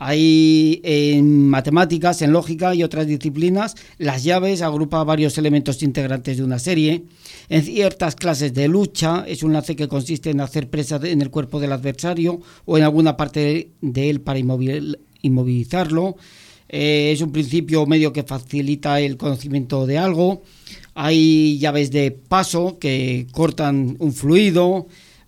[SPEAKER 2] Hay en matemáticas, en lógica y otras disciplinas, las llaves agrupan varios elementos integrantes de una serie. En ciertas clases de lucha es un lance que consiste en hacer presa en el cuerpo del adversario o en alguna parte de él para inmovil, inmovilizarlo. Eh, es un principio medio que facilita el conocimiento de algo. Hay llaves de paso que cortan un fluido.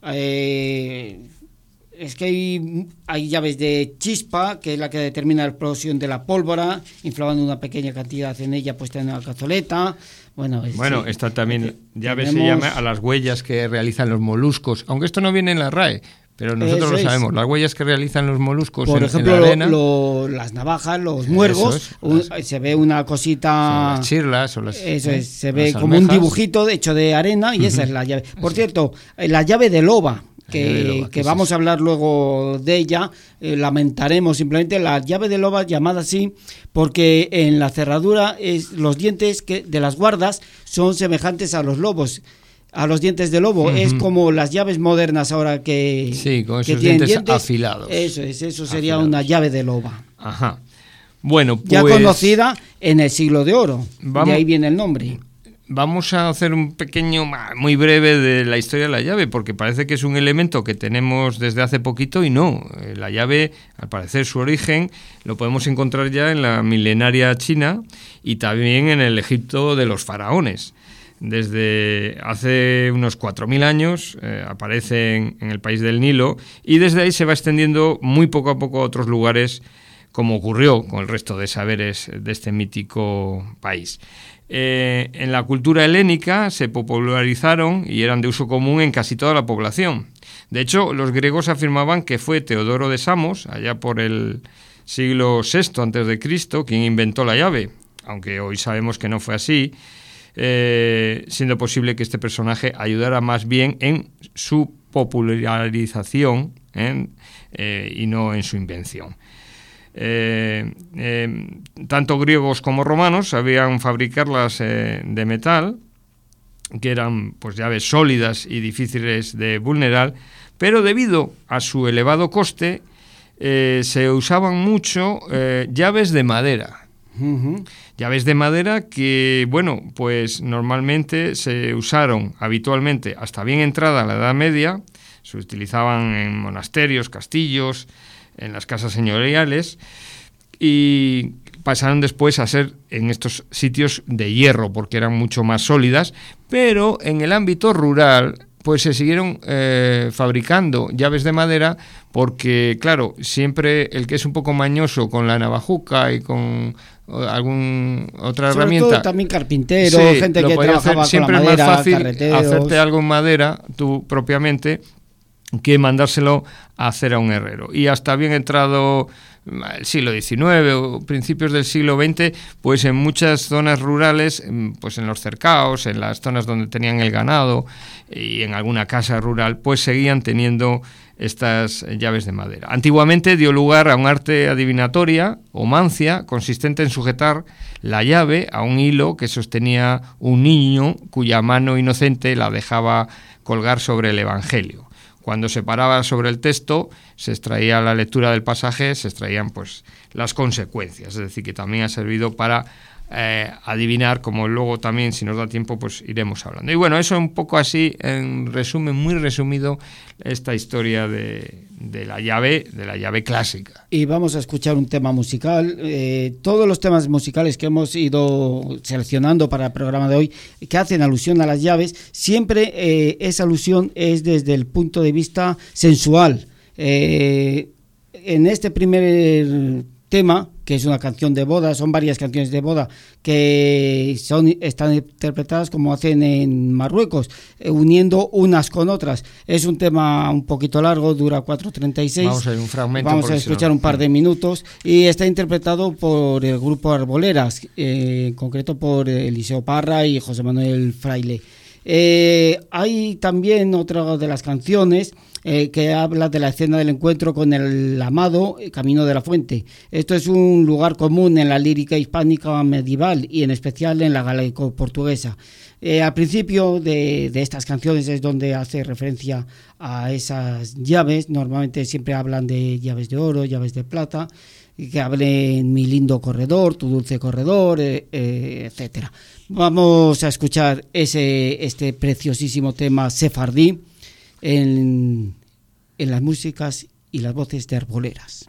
[SPEAKER 2] Eh, es que hay, hay llaves de chispa, que es la que determina la explosión de la pólvora, inflamando una pequeña cantidad en ella puesta en una cazoleta. Bueno, es,
[SPEAKER 1] bueno
[SPEAKER 2] sí,
[SPEAKER 1] esta también llave
[SPEAKER 2] tenemos...
[SPEAKER 1] se llama a las huellas que realizan los moluscos, aunque esto no viene en la R A E, pero nosotros
[SPEAKER 2] Eso
[SPEAKER 1] lo
[SPEAKER 2] es.
[SPEAKER 1] sabemos, las huellas que realizan los moluscos
[SPEAKER 2] por
[SPEAKER 1] en,
[SPEAKER 2] ejemplo,
[SPEAKER 1] en la arena.
[SPEAKER 2] Lo, lo, las navajas, los muergos,
[SPEAKER 1] es,
[SPEAKER 2] un,
[SPEAKER 1] las,
[SPEAKER 2] se ve una cosita...
[SPEAKER 1] Las chirlas o las...
[SPEAKER 2] Eso
[SPEAKER 1] ¿eh?
[SPEAKER 2] es, se ve
[SPEAKER 1] las
[SPEAKER 2] como un
[SPEAKER 1] almejas.
[SPEAKER 2] dibujito hecho de arena y uh-huh. esa es la llave. Por Así. cierto, la llave de loba, que, loba, que vamos es a hablar luego de ella, eh, lamentaremos simplemente la llave de loba llamada así porque en la cerradura es, los dientes que, de las guardas son semejantes a los lobos, a los dientes de lobo. Uh-huh. Es como las llaves modernas ahora que,
[SPEAKER 1] sí, con esos
[SPEAKER 2] que tienen
[SPEAKER 1] dientes,
[SPEAKER 2] dientes
[SPEAKER 1] afilados.
[SPEAKER 2] Eso es, eso sería
[SPEAKER 1] afilados.
[SPEAKER 2] Una llave de loba.
[SPEAKER 1] Ajá. Bueno, pues...
[SPEAKER 2] ya conocida en el siglo de oro,
[SPEAKER 1] vamos,
[SPEAKER 2] de ahí viene el nombre.
[SPEAKER 1] Vamos a hacer un pequeño, muy breve de la historia de la llave, porque parece que es un elemento que tenemos desde hace poquito y no. La llave, al parecer su origen, lo podemos encontrar ya en la milenaria China y también en el Egipto de los faraones. Desde hace unos cuatro mil años eh, aparece en, en el país del Nilo y desde ahí se va extendiendo muy poco a poco a otros lugares, como ocurrió con el resto de saberes de este mítico país. Eh, en la cultura helénica se popularizaron y eran de uso común en casi toda la población. De hecho, los griegos afirmaban que fue Teodoro de Samos, allá por el siglo sexto antes de Cristo, quien inventó la llave, aunque hoy sabemos que no fue así, eh, siendo posible que este personaje ayudara más bien en su popularización ¿eh? Eh, y no en su invención. Eh, eh, tanto griegos como romanos sabían fabricarlas eh, de metal, que eran pues llaves sólidas y difíciles de vulnerar, pero debido a su elevado coste eh, se usaban mucho eh, llaves de madera. Uh-huh. Llaves de madera que, bueno, pues normalmente se usaron habitualmente hasta bien entrada la Edad Media, se utilizaban en monasterios, castillos, en las casas señoriales, y pasaron después a ser en estos sitios de hierro, porque eran mucho más sólidas, pero en el ámbito rural pues se siguieron eh, fabricando llaves de madera, porque claro, siempre el que es un poco mañoso con la navajuca y con algún otra
[SPEAKER 2] Sobre
[SPEAKER 1] herramienta,
[SPEAKER 2] todo también carpintero,
[SPEAKER 1] sí,
[SPEAKER 2] gente
[SPEAKER 1] lo
[SPEAKER 2] que
[SPEAKER 1] podía
[SPEAKER 2] trabajaba
[SPEAKER 1] hacer. Siempre
[SPEAKER 2] con la madera,
[SPEAKER 1] es más fácil
[SPEAKER 2] carreteros.
[SPEAKER 1] hacerte algo en madera tú propiamente que mandárselo a hacer a un herrero. Y hasta bien entrado el siglo diecinueve o principios del siglo veinte, pues en muchas zonas rurales, pues en los cercaos, en las zonas donde tenían el ganado y en alguna casa rural, pues seguían teniendo estas llaves de madera. Antiguamente dio lugar a un arte adivinatoria o mancia consistente en sujetar la llave a un hilo que sostenía un niño cuya mano inocente la dejaba colgar sobre el Evangelio. Cuando se paraba sobre el texto, se extraía la lectura del pasaje, se extraían pues las consecuencias, es decir, que también ha servido para eh, adivinar, como luego también, si nos da tiempo, pues iremos hablando. Y bueno, eso un poco así, en resumen, muy resumido, esta historia de, de la llave, de la llave clásica.
[SPEAKER 2] Y vamos a escuchar un tema musical. Eh, todos los temas musicales que hemos ido seleccionando para el programa de hoy, que hacen alusión a las llaves, siempre eh, esa alusión es desde el punto de vista sensual. Eh, en este primer tema, que es una canción de boda, son varias canciones de boda que son están interpretadas como hacen en Marruecos, eh, uniendo unas con otras. Es un tema un poquito largo, dura cuatro treinta y seis.
[SPEAKER 1] Vamos a ver un fragmento.
[SPEAKER 2] Vamos a escuchar un par de minutos y está interpretado por el grupo Arboleras, eh, en concreto por Eliseo Parra y José Manuel Fraile. Eh, hay también otra de las canciones eh, que habla de la escena del encuentro con el amado Camino de la Fuente. Esto es un lugar común en la lírica hispánica medieval y en especial en la galaico-portuguesa. Eh, al principio de, de estas canciones es donde hace referencia a esas llaves. Normalmente siempre hablan de llaves de oro, llaves de plata, y que hablen mi lindo corredor, tu dulce corredor, eh, eh, etcétera. Vamos a escuchar ese este preciosísimo tema sefardí en, en las músicas y las voces de Arboleras.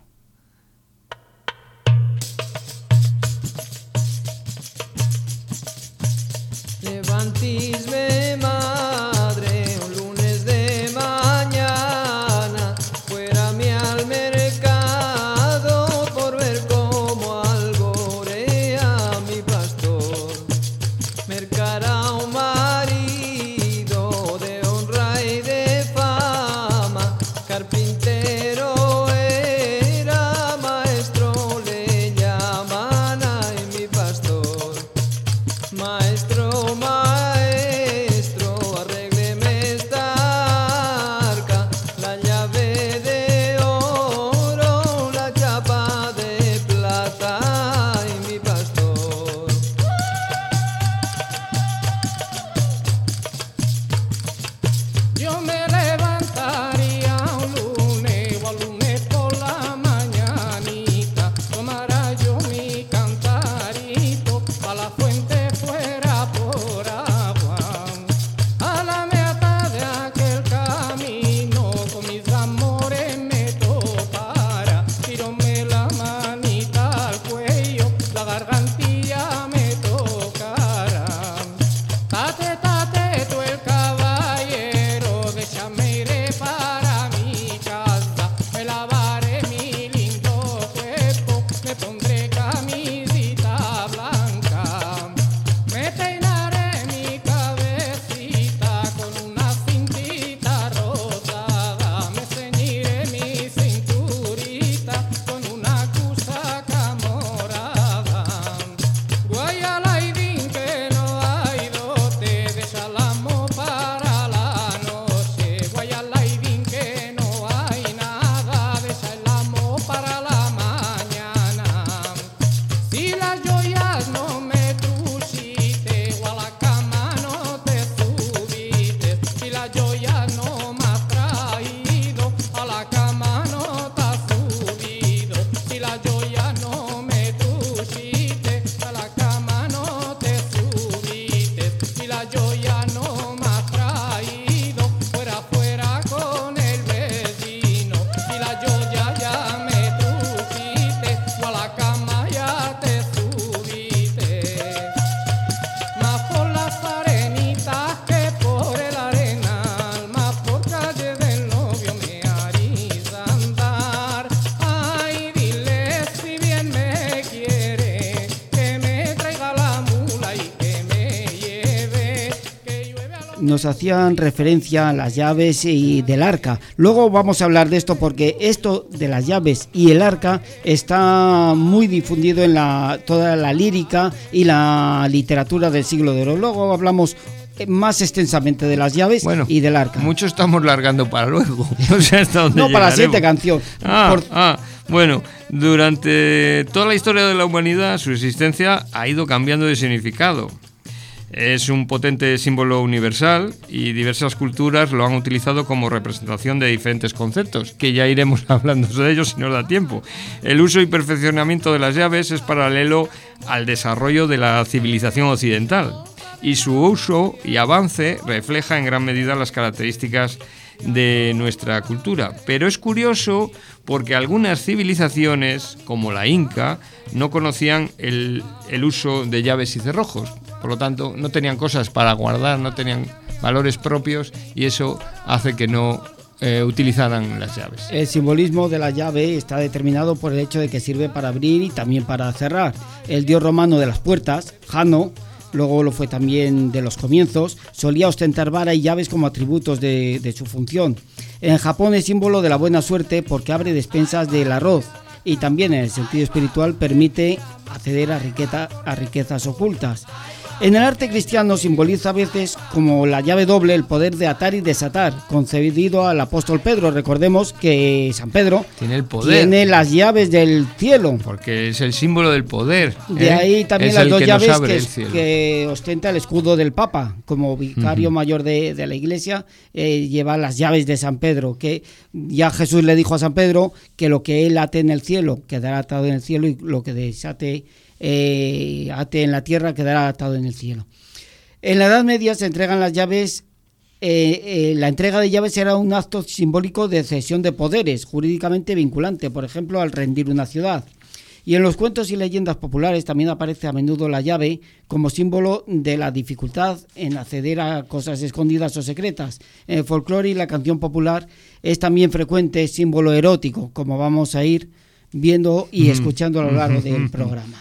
[SPEAKER 7] Levantisme, madre, un lunes de mañana, fuera mi al mercado por ver cómo alborea mi pastor. Mercará un marido de honra y de fama, carpintero era.
[SPEAKER 2] nos hacían referencia a las llaves y del arca. Luego vamos a hablar de esto porque esto de las llaves y el arca está muy difundido en la, toda la lírica y la literatura del siglo de oro. Luego hablamos más extensamente de las llaves
[SPEAKER 1] bueno,
[SPEAKER 2] y del arca.
[SPEAKER 1] Mucho estamos largando para luego. No sé hasta dónde
[SPEAKER 2] No, para la
[SPEAKER 1] llegaremos.
[SPEAKER 2] siguiente canción.
[SPEAKER 1] Ah,
[SPEAKER 2] Por...
[SPEAKER 1] ah, bueno, durante toda la historia de la humanidad su existencia ha ido cambiando de significado. Es un potente símbolo universal y diversas culturas lo han utilizado como representación de diferentes conceptos, que ya iremos hablando de ellos si nos da tiempo. El uso y perfeccionamiento de las llaves es paralelo al desarrollo de la civilización occidental, y su uso y avance refleja en gran medida las características de nuestra cultura. Pero es curioso porque algunas civilizaciones, como la Inca, no conocían el, el uso de llaves y cerrojos. Por lo tanto, no tenían cosas para guardar, no tenían valores propios, y eso hace que no eh, utilizaran las llaves.
[SPEAKER 2] El simbolismo de la llave está determinado por el hecho de que sirve para abrir y también para cerrar. El dios romano de las puertas, Jano, luego lo fue también de los comienzos, solía ostentar vara y llaves como atributos de, de su función. En Japón es símbolo de la buena suerte porque abre despensas del arroz, y también en el sentido espiritual permite acceder a, riqueza, a riquezas ocultas. En el arte cristiano simboliza a veces como la llave doble el poder de atar y desatar, concedido al apóstol Pedro. Recordemos que San Pedro
[SPEAKER 1] tiene el poder,
[SPEAKER 2] tiene las llaves del cielo,
[SPEAKER 1] porque es el símbolo del poder.
[SPEAKER 2] De
[SPEAKER 1] ¿eh?
[SPEAKER 2] ahí también
[SPEAKER 1] es
[SPEAKER 2] las dos
[SPEAKER 1] que
[SPEAKER 2] llaves que, que ostenta el escudo del Papa, como vicario uh-huh. mayor de, de la Iglesia, eh, lleva las llaves de San Pedro, que ya Jesús le dijo a San Pedro que lo que él ate en el cielo quedará atado en el cielo, y lo que desate Eh, ate en la tierra quedará atado en el cielo. En la Edad Media se entregan las llaves. Eh, eh, la entrega de llaves era un acto simbólico de cesión de poderes, jurídicamente vinculante, por ejemplo, al rendir una ciudad. Y en los cuentos y leyendas populares también aparece a menudo la llave como símbolo de la dificultad en acceder a cosas escondidas o secretas. En el folclore y la canción popular es también frecuente símbolo erótico, como vamos a ir viendo y escuchando a lo largo del programa.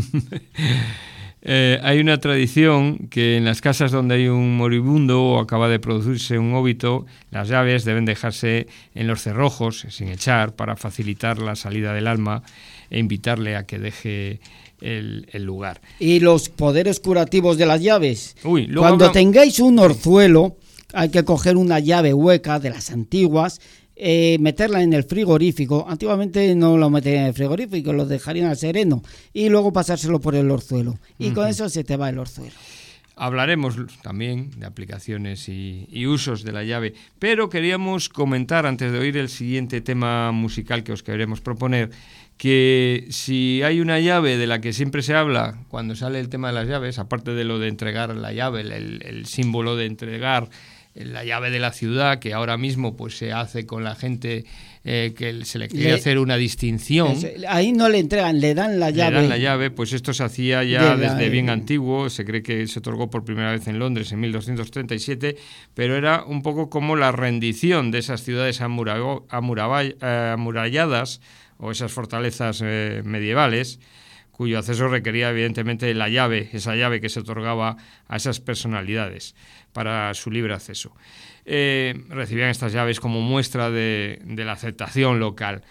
[SPEAKER 1] eh, hay una tradición que en las casas donde hay un moribundo o acaba de producirse un óbito, las llaves deben dejarse en los cerrojos sin echar para facilitar la salida del alma e invitarle a que deje el, el lugar.
[SPEAKER 2] Y los poderes curativos de las llaves.
[SPEAKER 1] Uy,
[SPEAKER 2] Cuando
[SPEAKER 1] hablan...
[SPEAKER 2] tengáis un orzuelo, hay que coger una llave hueca de las antiguas, Eh, meterla en el frigorífico. Antiguamente no lo metían en el frigorífico, lo dejarían al sereno y luego pasárselo por el orzuelo, y uh-huh. con eso se te va el orzuelo.
[SPEAKER 1] Hablaremos también de aplicaciones y, y usos de la llave, pero queríamos comentar, antes de oír el siguiente tema musical que os queremos proponer, que si hay una llave de la que siempre se habla cuando sale el tema de las llaves, aparte de lo de entregar la llave, el, el símbolo de entregar la llave de la ciudad, que ahora mismo pues se hace con la gente eh, que se le quiere le, hacer una distinción.
[SPEAKER 2] Es, ahí no le entregan, le dan la llave.
[SPEAKER 1] Le dan la llave, pues esto se hacía ya de desde la, bien
[SPEAKER 2] eh,
[SPEAKER 1] antiguo. Se cree que se otorgó por primera vez en Londres en mil doscientos treinta y siete, pero era un poco como la rendición de esas ciudades amura- amura- eh, amuralladas o esas fortalezas eh, medievales, cuyo acceso requería evidentemente la llave, esa llave que se otorgaba a esas personalidades para su libre acceso. Eh, recibían estas llaves como muestra de, de la aceptación local.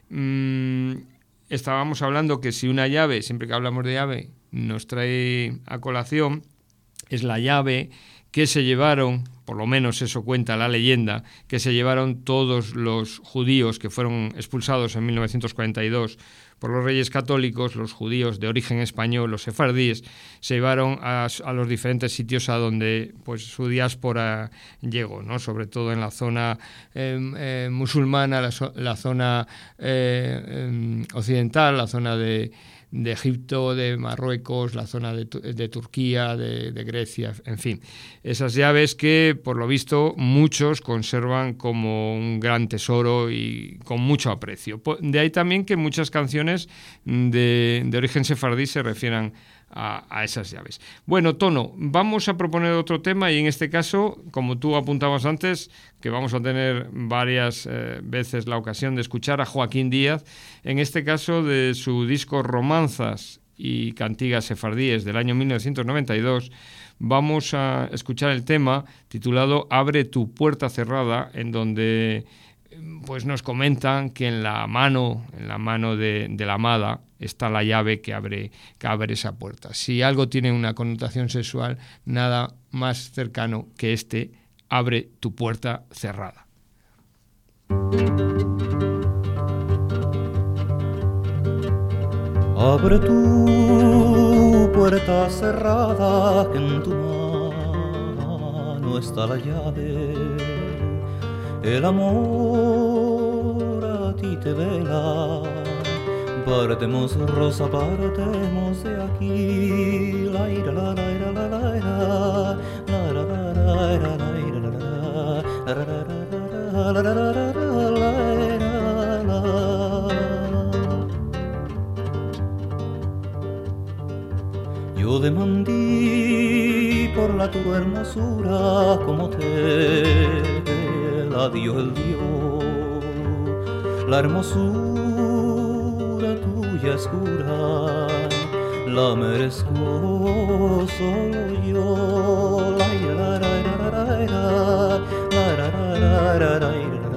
[SPEAKER 1] Mm, estábamos hablando que si una llave, siempre que hablamos de llave, nos trae a colación, es la llave que se llevaron, por lo menos eso cuenta la leyenda, que se llevaron todos los judíos que fueron expulsados en mil novecientos cuarenta y dos por los reyes católicos. Los judíos de origen español, los sefardíes, se llevaron a, a los diferentes sitios a donde pues su diáspora llegó, ¿no? Sobre todo en la zona eh, eh, musulmana, la, la zona eh, eh, occidental, la zona de de Egipto, de Marruecos, la zona de, de Turquía, de, de Grecia, en fin. Esas llaves que, por lo visto, muchos conservan como un gran tesoro y con mucho aprecio. De ahí también que muchas canciones de, de origen sefardí se refieran a, a esas llaves. Bueno, Tono, vamos a proponer otro tema, y en este caso, como tú apuntabas antes, que vamos a tener varias eh, veces la ocasión de escuchar a Joaquín Díaz, en este caso de su disco Romanzas y cantigas sefardíes del año mil novecientos noventa y dos, vamos a escuchar el tema titulado Abre tu puerta cerrada, en donde pues nos comentan que en la mano, en la mano de, de la amada está la llave que abre, que abre esa puerta. Si algo tiene una connotación sexual, nada más cercano que este Abre tu puerta cerrada.
[SPEAKER 6] Abre tu puerta cerrada, que en tu mano está la llave. El amor a ti te vela. Partemos, rosa, partemos de aquí. La ira, la la ira, la la ira, la la la la ira, la ira, la la la la la la la la. Yo demandí por la tu hermosura como te la dio el Dios. La hermosura tuya oscura la merezco solo yo. La ira, la la la la la la la la la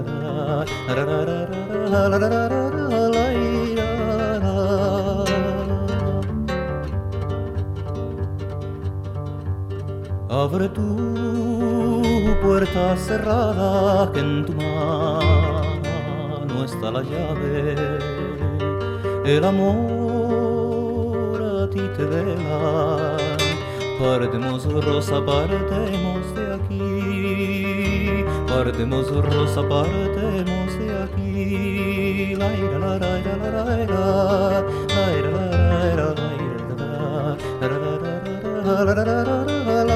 [SPEAKER 6] la la la. Abre tu puerta cerrada, que en tu mano está la llave. El amor a ti te vela. Partemos, rosa, partemos de aquí. Partemos, rosa, partemos de aquí. La ira, la la ira, la la ira, la ira, la la ira, la ira, la la la la la.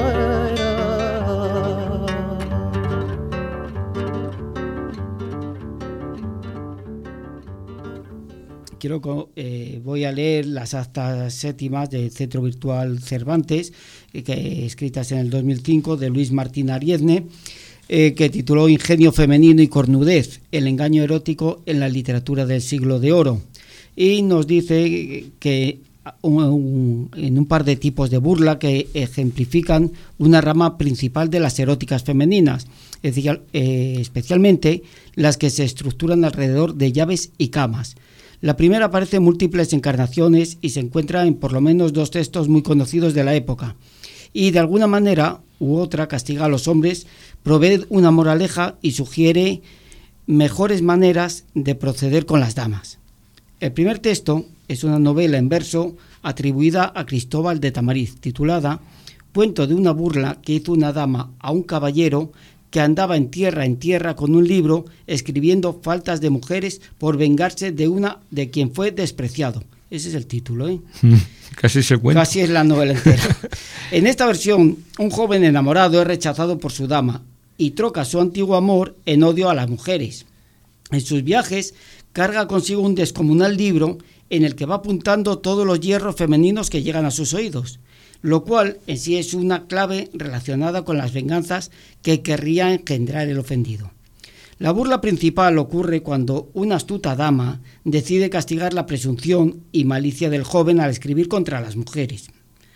[SPEAKER 2] Quiero, eh, voy a leer las actas séptimas del Centro Virtual Cervantes, eh, que, escritas en el dos mil cinco, de Luis Martín Ariadne, eh, que tituló Ingenio femenino y cornudez, el engaño erótico en la literatura del siglo de oro. Y nos dice que un, un, en un par de tipos de burla que ejemplifican una rama principal de las eróticas femeninas, es decir, eh, especialmente las que se estructuran alrededor de llaves y camas. La primera aparece en múltiples encarnaciones y se encuentra en por lo menos dos textos muy conocidos de la época. Y de alguna manera u otra castiga a los hombres, provee una moraleja y sugiere mejores maneras de proceder con las damas. El primer texto es una novela en verso atribuida a Cristóbal de Tamariz, titulada Cuento de una burla que hizo una dama a un caballero que andaba en tierra en tierra con un libro escribiendo faltas de mujeres por vengarse de una de quien fue despreciado. Ese es el título, ¿eh?
[SPEAKER 1] Casi se cuenta.
[SPEAKER 2] Casi es la novela entera. En esta versión, un joven enamorado es rechazado por su dama y troca su antiguo amor en odio a las mujeres. En sus viajes carga consigo un descomunal libro en el que va apuntando todos los hierros femeninos que llegan a sus oídos, lo cual en sí es una clave relacionada con las venganzas que querría engendrar el ofendido. La burla principal ocurre cuando una astuta dama decide castigar la presunción y malicia del joven al escribir contra las mujeres.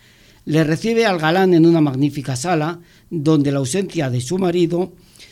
[SPEAKER 2] Le recibe al galán en una magnífica sala donde la ausencia de su marido,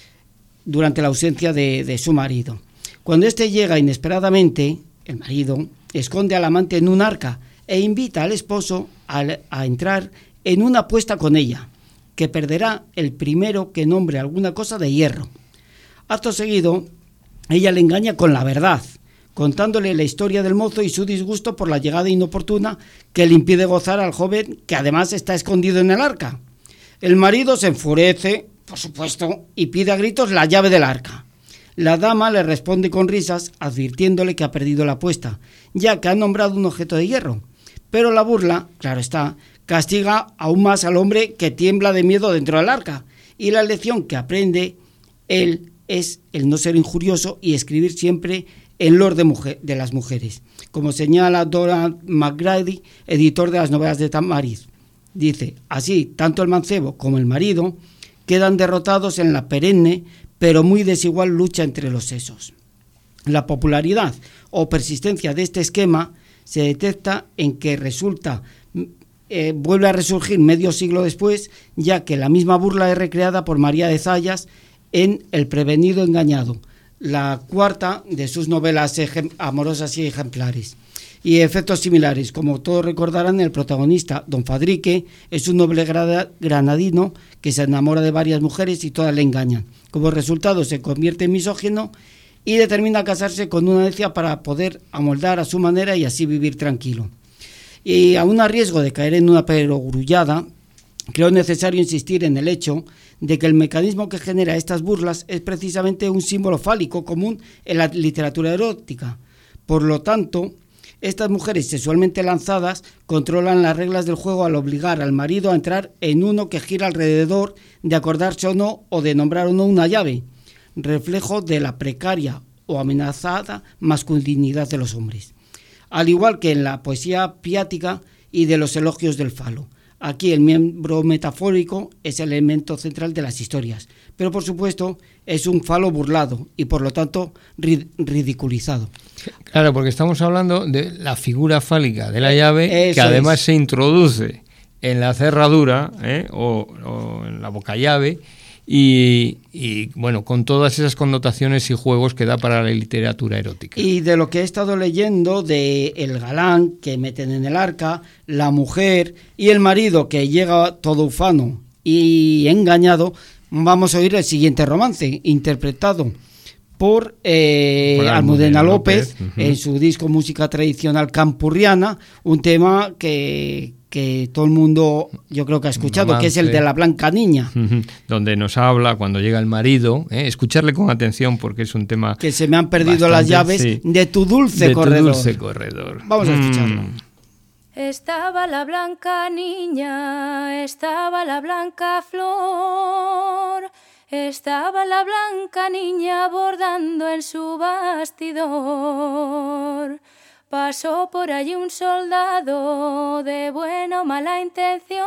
[SPEAKER 2] durante la ausencia de, de su marido. Cuando éste llega inesperadamente, el marido esconde al amante en un arca e invita al esposo a, a entrar en una apuesta con ella, que perderá el primero que nombre alguna cosa de hierro. Acto seguido, ella le engaña con la verdad, contándole la historia del mozo y su disgusto por la llegada inoportuna que le impide gozar al joven que además está escondido en el arca. El marido se enfurece, por supuesto, y pide a gritos la llave del arca. La dama le responde con risas, advirtiéndole que ha perdido la apuesta, ya que ha nombrado un objeto de hierro. Pero la burla, claro está, castiga aún más al hombre que tiembla de miedo dentro del arca, y la lección que aprende él es el no ser injurioso y escribir siempre en lor de, mujer, de las mujeres, como señala Donald McGrady, editor de las novelas de Tamariz. Dice, así, tanto el mancebo como el marido quedan derrotados en la perenne pero muy desigual lucha entre los sexos. La popularidad o persistencia de este esquema se detecta en que resulta, eh, vuelve a resurgir medio siglo después, ya que la misma burla es recreada por María de Zayas en El prevenido engañado, la cuarta de sus novelas ejem- amorosas y ejemplares. Y efectos similares, como todos recordarán, el protagonista, don Fadrique, es un noble gra- granadino que se enamora de varias mujeres y todas le engañan. Como resultado se convierte en misógino y determina casarse con una necia para poder amoldar a su manera y así vivir tranquilo. Y aún a riesgo de caer en una perogrullada, creo necesario insistir en el hecho de que el mecanismo que genera estas burlas es precisamente un símbolo fálico común en la literatura erótica. Por lo tanto, estas mujeres sexualmente lanzadas controlan las reglas del juego al obligar al marido a entrar en uno que gira alrededor de acordarse o no o de nombrar o no una llave, reflejo de la precaria o amenazada masculinidad de los hombres. Al igual que en la poesía piática y de los elogios del falo. Aquí el miembro metafórico es el elemento central de las historias, pero por supuesto es un falo burlado y por lo tanto rid- ridiculizado.
[SPEAKER 1] Claro, porque estamos hablando de la figura fálica de la llave,
[SPEAKER 2] Eso
[SPEAKER 1] que además
[SPEAKER 2] es.
[SPEAKER 1] se introduce en la cerradura, ¿eh? o, o en la boca llave, y, y bueno, con todas esas connotaciones y juegos que da para la literatura erótica.
[SPEAKER 2] Y de lo que he estado leyendo, de el galán que meten en el arca, la mujer y el marido que llega todo ufano y engañado, vamos a oír el siguiente romance, interpretado por, eh,
[SPEAKER 1] Por
[SPEAKER 2] Almudena
[SPEAKER 1] Almudena
[SPEAKER 2] López,
[SPEAKER 1] López, uh-huh.
[SPEAKER 2] en su disco Música Tradicional Campurriana, un tema que, que todo el mundo yo creo que ha escuchado,
[SPEAKER 1] Romance.
[SPEAKER 2] que es el de la Blanca Niña.
[SPEAKER 1] Ujú. Donde nos habla cuando llega el marido, ¿eh? Escucharle con atención porque es un tema
[SPEAKER 2] Que se me han perdido las
[SPEAKER 1] bastante,
[SPEAKER 2] llaves
[SPEAKER 1] sí,
[SPEAKER 2] de tu dulce
[SPEAKER 1] de tu
[SPEAKER 2] corredor.
[SPEAKER 1] dulce corredor.
[SPEAKER 2] Vamos a escucharlo.
[SPEAKER 1] Mm.
[SPEAKER 8] Estaba la blanca niña, estaba la blanca flor, estaba la blanca niña bordando en su bastidor. Pasó por allí un soldado de buena o mala intención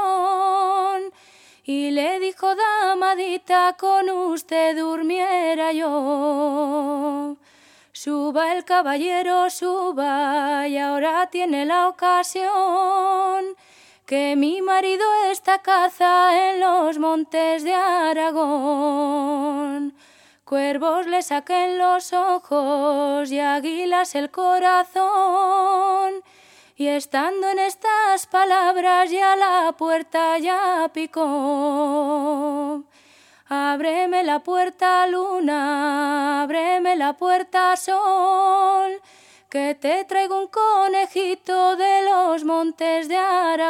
[SPEAKER 8] y le dijo: damadita, con usted durmiera yo. Suba el caballero, suba, y ahora tiene la ocasión, que mi marido está caza en los montes de Aragón. Cuervos le saquen los ojos y águilas el corazón, y estando en estas palabras ya la puerta ya picó. Ábreme la puerta, luna, ábreme la puerta, sol, que te traigo un conejito de los montes de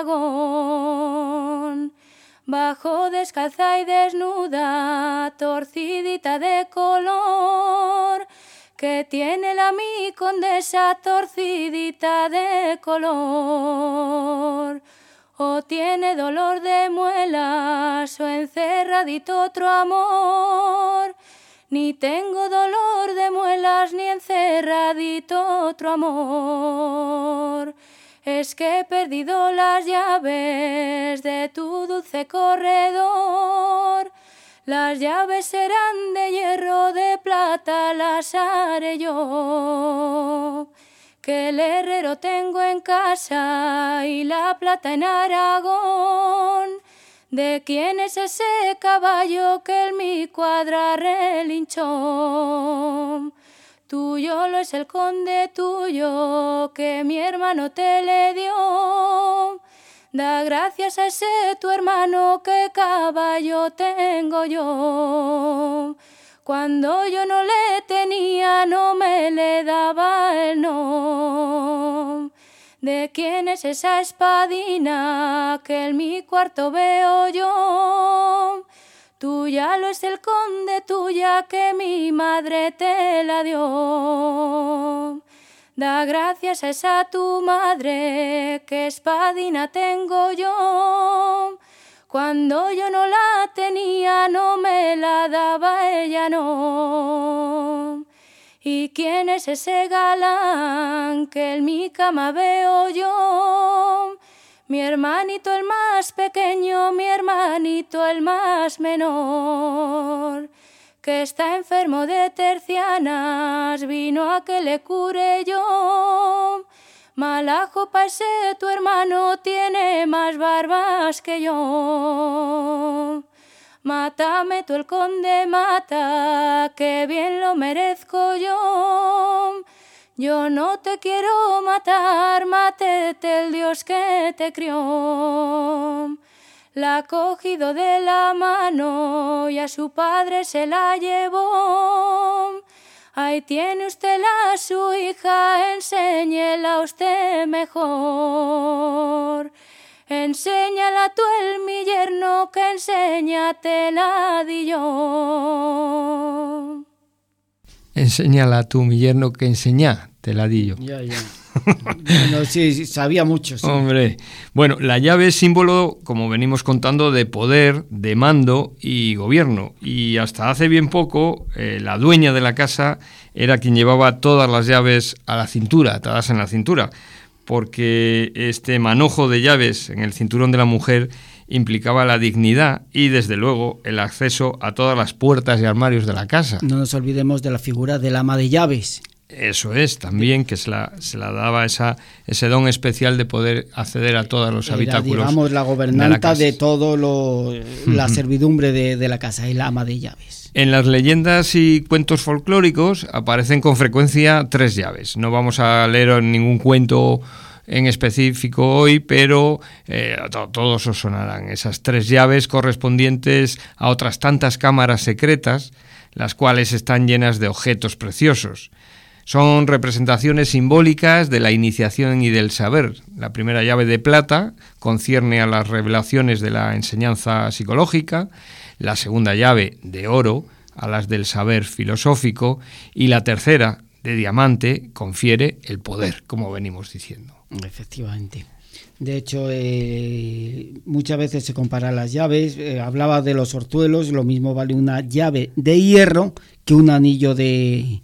[SPEAKER 8] Aragón. Bajo descalza y desnuda, torcidita de color, que tiene la mi condesa torcidita de color. O tiene dolor de muelas, o encerradito otro amor. Ni tengo dolor de muelas, ni encerradito otro amor. Es que he perdido las llaves de tu dulce corredor. Las llaves serán de hierro, de plata las haré yo. Que el herrero tengo en casa y la plata en Aragón. ¿De quién es ese caballo que en mi cuadra relinchó? Tuyo lo es el conde tuyo, que mi hermano te le dio. Da gracias a ese tu hermano, que caballo tengo yo. Cuando yo no le tenía, no me le daba el no. ¿De quién es esa espadina que en mi cuarto veo yo? Tuya lo es el conde, tuya, que mi madre te la dio. Da gracias a esa tu madre, que espadina tengo yo. Cuando yo no la tenía, no me la daba ella, no. ¿Y quién es ese galán que en mi cama veo yo? Mi hermanito el más pequeño, mi hermanito el más menor, que está enfermo de tercianas, vino a que le cure yo. Malajo pa' ese tu hermano tiene más barbas que yo. Mátame tú el conde, mata, que bien lo merezco yo. Yo no te quiero matar, mátete el Dios que te crió. La ha cogido de la mano y a su padre se la llevó. Ahí tiene usted la su hija, enséñela usted mejor. Enséñala tú el mi yerno, que enséñate la di yo.
[SPEAKER 1] Enséñala tú mi yerno, que enseñá, te la di yo.
[SPEAKER 2] Ya, ya. No, sí, sí, sabía mucho. Sí.
[SPEAKER 1] Hombre, bueno, la llave es símbolo, como venimos contando, de poder, de mando y gobierno. Y hasta hace bien poco, eh, la dueña de la casa era quien llevaba todas las llaves a la cintura, atadas en la cintura, porque este manojo de llaves en el cinturón de la mujer implicaba la dignidad y, desde luego, el acceso a todas las puertas y armarios de la casa.
[SPEAKER 2] No nos olvidemos de la figura del ama de llaves.
[SPEAKER 1] Eso es, también, que se la, se la daba esa, ese don especial de poder acceder a todos los
[SPEAKER 2] Era,
[SPEAKER 1] habitáculos.
[SPEAKER 2] digamos, la gobernanta de, de todo lo, la uh-huh. servidumbre de, de la casa, el ama de llaves.
[SPEAKER 1] En las leyendas y cuentos folclóricos aparecen con frecuencia tres llaves. No vamos a leer ningún cuento en específico hoy, pero eh, to- todos os sonarán. Esas tres llaves correspondientes a otras tantas cámaras secretas, las cuales están llenas de objetos preciosos. Son representaciones simbólicas de la iniciación y del saber. La primera llave de plata concierne a las revelaciones de la enseñanza psicológica, la segunda llave de oro a las del saber filosófico y la tercera de diamante confiere el poder, como venimos diciendo.
[SPEAKER 2] Efectivamente. De hecho, eh, muchas veces se comparan las llaves. Eh, hablaba de los orzuelos, lo mismo vale una llave de hierro que un anillo de...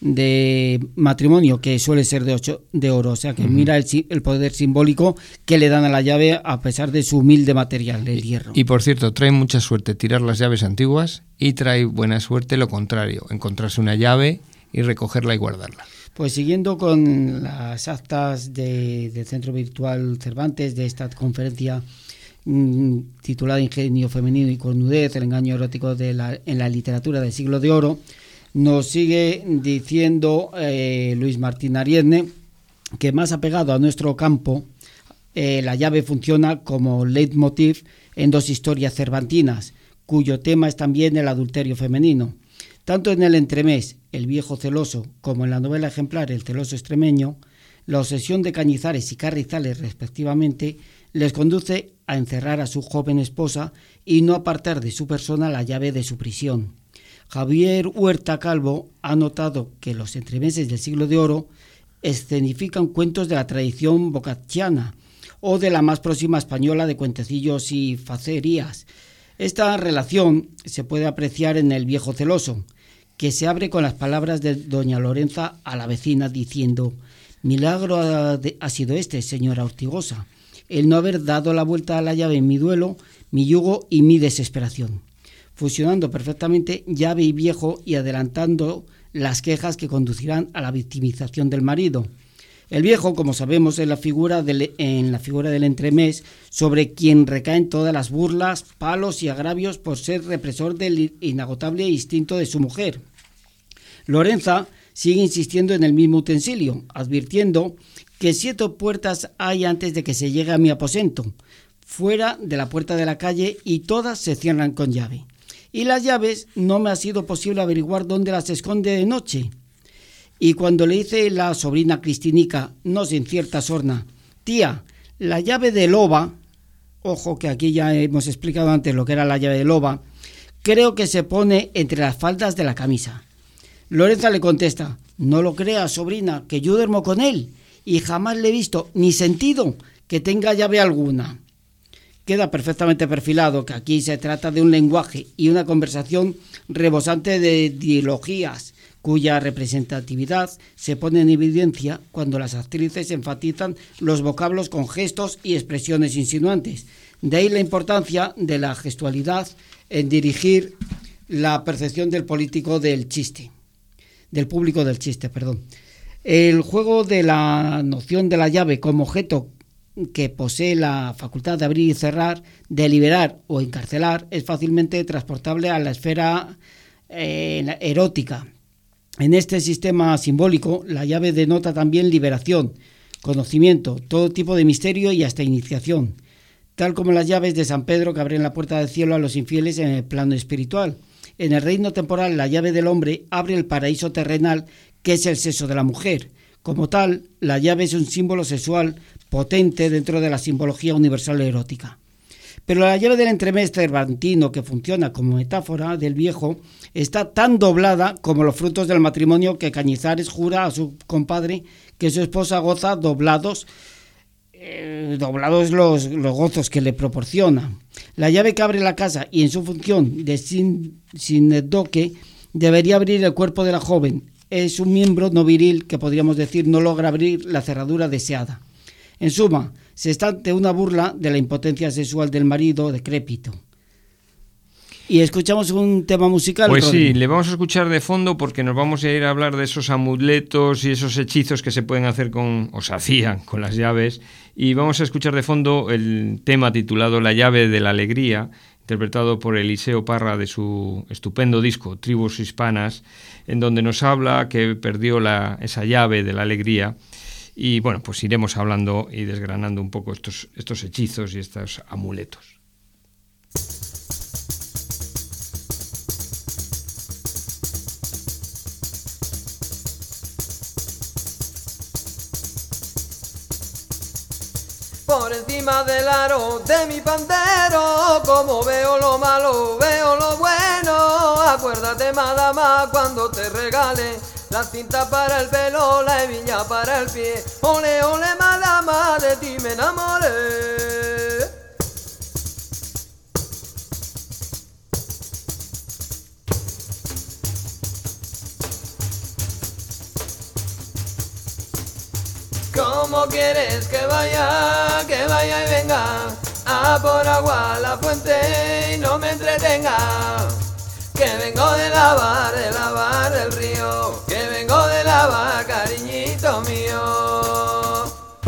[SPEAKER 2] de matrimonio, que suele ser de, ocho, de oro, o sea que uh-huh. mira el, el poder simbólico que le dan a la llave a pesar de su humilde material, el hierro.
[SPEAKER 1] Y, y por cierto, trae mucha suerte tirar las llaves antiguas y trae buena suerte lo contrario, encontrarse una llave y recogerla y guardarla.
[SPEAKER 2] Pues siguiendo con las actas de, del Centro Virtual Cervantes, de esta conferencia mmm, titulada Ingenio Femenino y Cornudez, el engaño erótico de la, en la literatura del siglo de oro, nos sigue diciendo eh, Luis Martín Ariadne que, más apegado a nuestro campo, eh, la llave funciona como leitmotiv en dos historias cervantinas, cuyo tema es también el adulterio femenino. Tanto en el entremés, El viejo celoso, como en la novela ejemplar El celoso extremeño, la obsesión de Cañizares y Carrizales, respectivamente, les conduce a encerrar a su joven esposa y no apartar de su persona la llave de su prisión. Javier Huerta Calvo ha notado que los entremeses del siglo de oro escenifican cuentos de la tradición boccacciana o de la más próxima española de cuentecillos y facerías. Esta relación se puede apreciar en El viejo celoso, que se abre con las palabras de doña Lorenza a la vecina diciendo: milagro ha, de, ha sido este, señora Ortigosa, el no haber dado la vuelta a la llave en mi duelo, mi yugo y mi desesperación, fusionando perfectamente llave y viejo y adelantando las quejas que conducirán a la victimización del marido. El viejo, como sabemos, es la figura del, en la figura del entremés, sobre quien recaen todas las burlas, palos y agravios por ser represor del inagotable instinto de su mujer. Lorenza sigue insistiendo en el mismo utensilio, advirtiendo que siete puertas hay antes de que se llegue a mi aposento, fuera de la puerta de la calle, y todas se cierran con llave. Y las llaves no me ha sido posible averiguar dónde las esconde de noche. Y cuando le dice la sobrina Cristinica, no sin cierta sorna: tía, la llave de loba, ojo que aquí ya hemos explicado antes lo que era la llave de loba, creo que se pone entre las faldas de la camisa. Lorenza le contesta: no lo creas, sobrina, que yo duermo con él y jamás le he visto ni sentido que tenga llave alguna. Queda perfectamente perfilado que aquí se trata de un lenguaje y una conversación rebosante de dialogías, cuya representatividad se pone en evidencia cuando las actrices enfatizan los vocablos con gestos y expresiones insinuantes. De ahí la importancia de la gestualidad en dirigir la percepción del político del chiste, del público del chiste, perdón. El juego de la noción de la llave como objeto que posee la facultad de abrir y cerrar, de liberar o encarcelar, es fácilmente transportable a la esfera eh, erótica. En este sistema simbólico, la llave denota también liberación, conocimiento, todo tipo de misterio y hasta iniciación, tal como las llaves de San Pedro que abren la puerta del cielo a los infieles en el plano espiritual. En el reino temporal, la llave del hombre abre el paraíso terrenal, que es el sexo de la mujer. Como tal, la llave es un símbolo sexual potente dentro de la simbología universal erótica. Pero la llave del entremés cervantino, que funciona como metáfora del viejo, está tan doblada como los frutos del matrimonio que Cañizares jura a su compadre que su esposa goza doblados, eh, doblados los, los gozos que le proporciona. La llave que abre la casa y en su función de sin, sindoque debería abrir el cuerpo de la joven. Es un miembro no viril que podríamos decir no logra abrir la cerradura deseada. En suma, se está ante una burla de la impotencia sexual del marido decrépito. Y escuchamos un tema musical.
[SPEAKER 1] Pues
[SPEAKER 2] Rodri.
[SPEAKER 1] sí, le vamos a escuchar de fondo porque nos vamos a ir a hablar de esos amuletos y esos hechizos que se pueden hacer con, o se hacían con las llaves. Y vamos a escuchar de fondo el tema titulado La llave de la alegría, interpretado por Eliseo Parra de su estupendo disco Tribus Hispanas, en donde nos habla que perdió la, esa llave de la alegría. Y bueno, pues iremos hablando y desgranando un poco estos, estos hechizos y estos amuletos.
[SPEAKER 7] Por encima del aro de mi pandero, como veo lo malo, veo lo bueno. Acuérdate, madama, cuando te regale la cinta para el pelo, la hebilla para el pie. Ole, ole, madama, de ti me enamoré. ¿Cómo quieres que vaya, que vaya y venga a por agua a la fuente y no me entretenga? Que vengo de lavar, de lavar del río, que vengo de lavar, cariñito mío.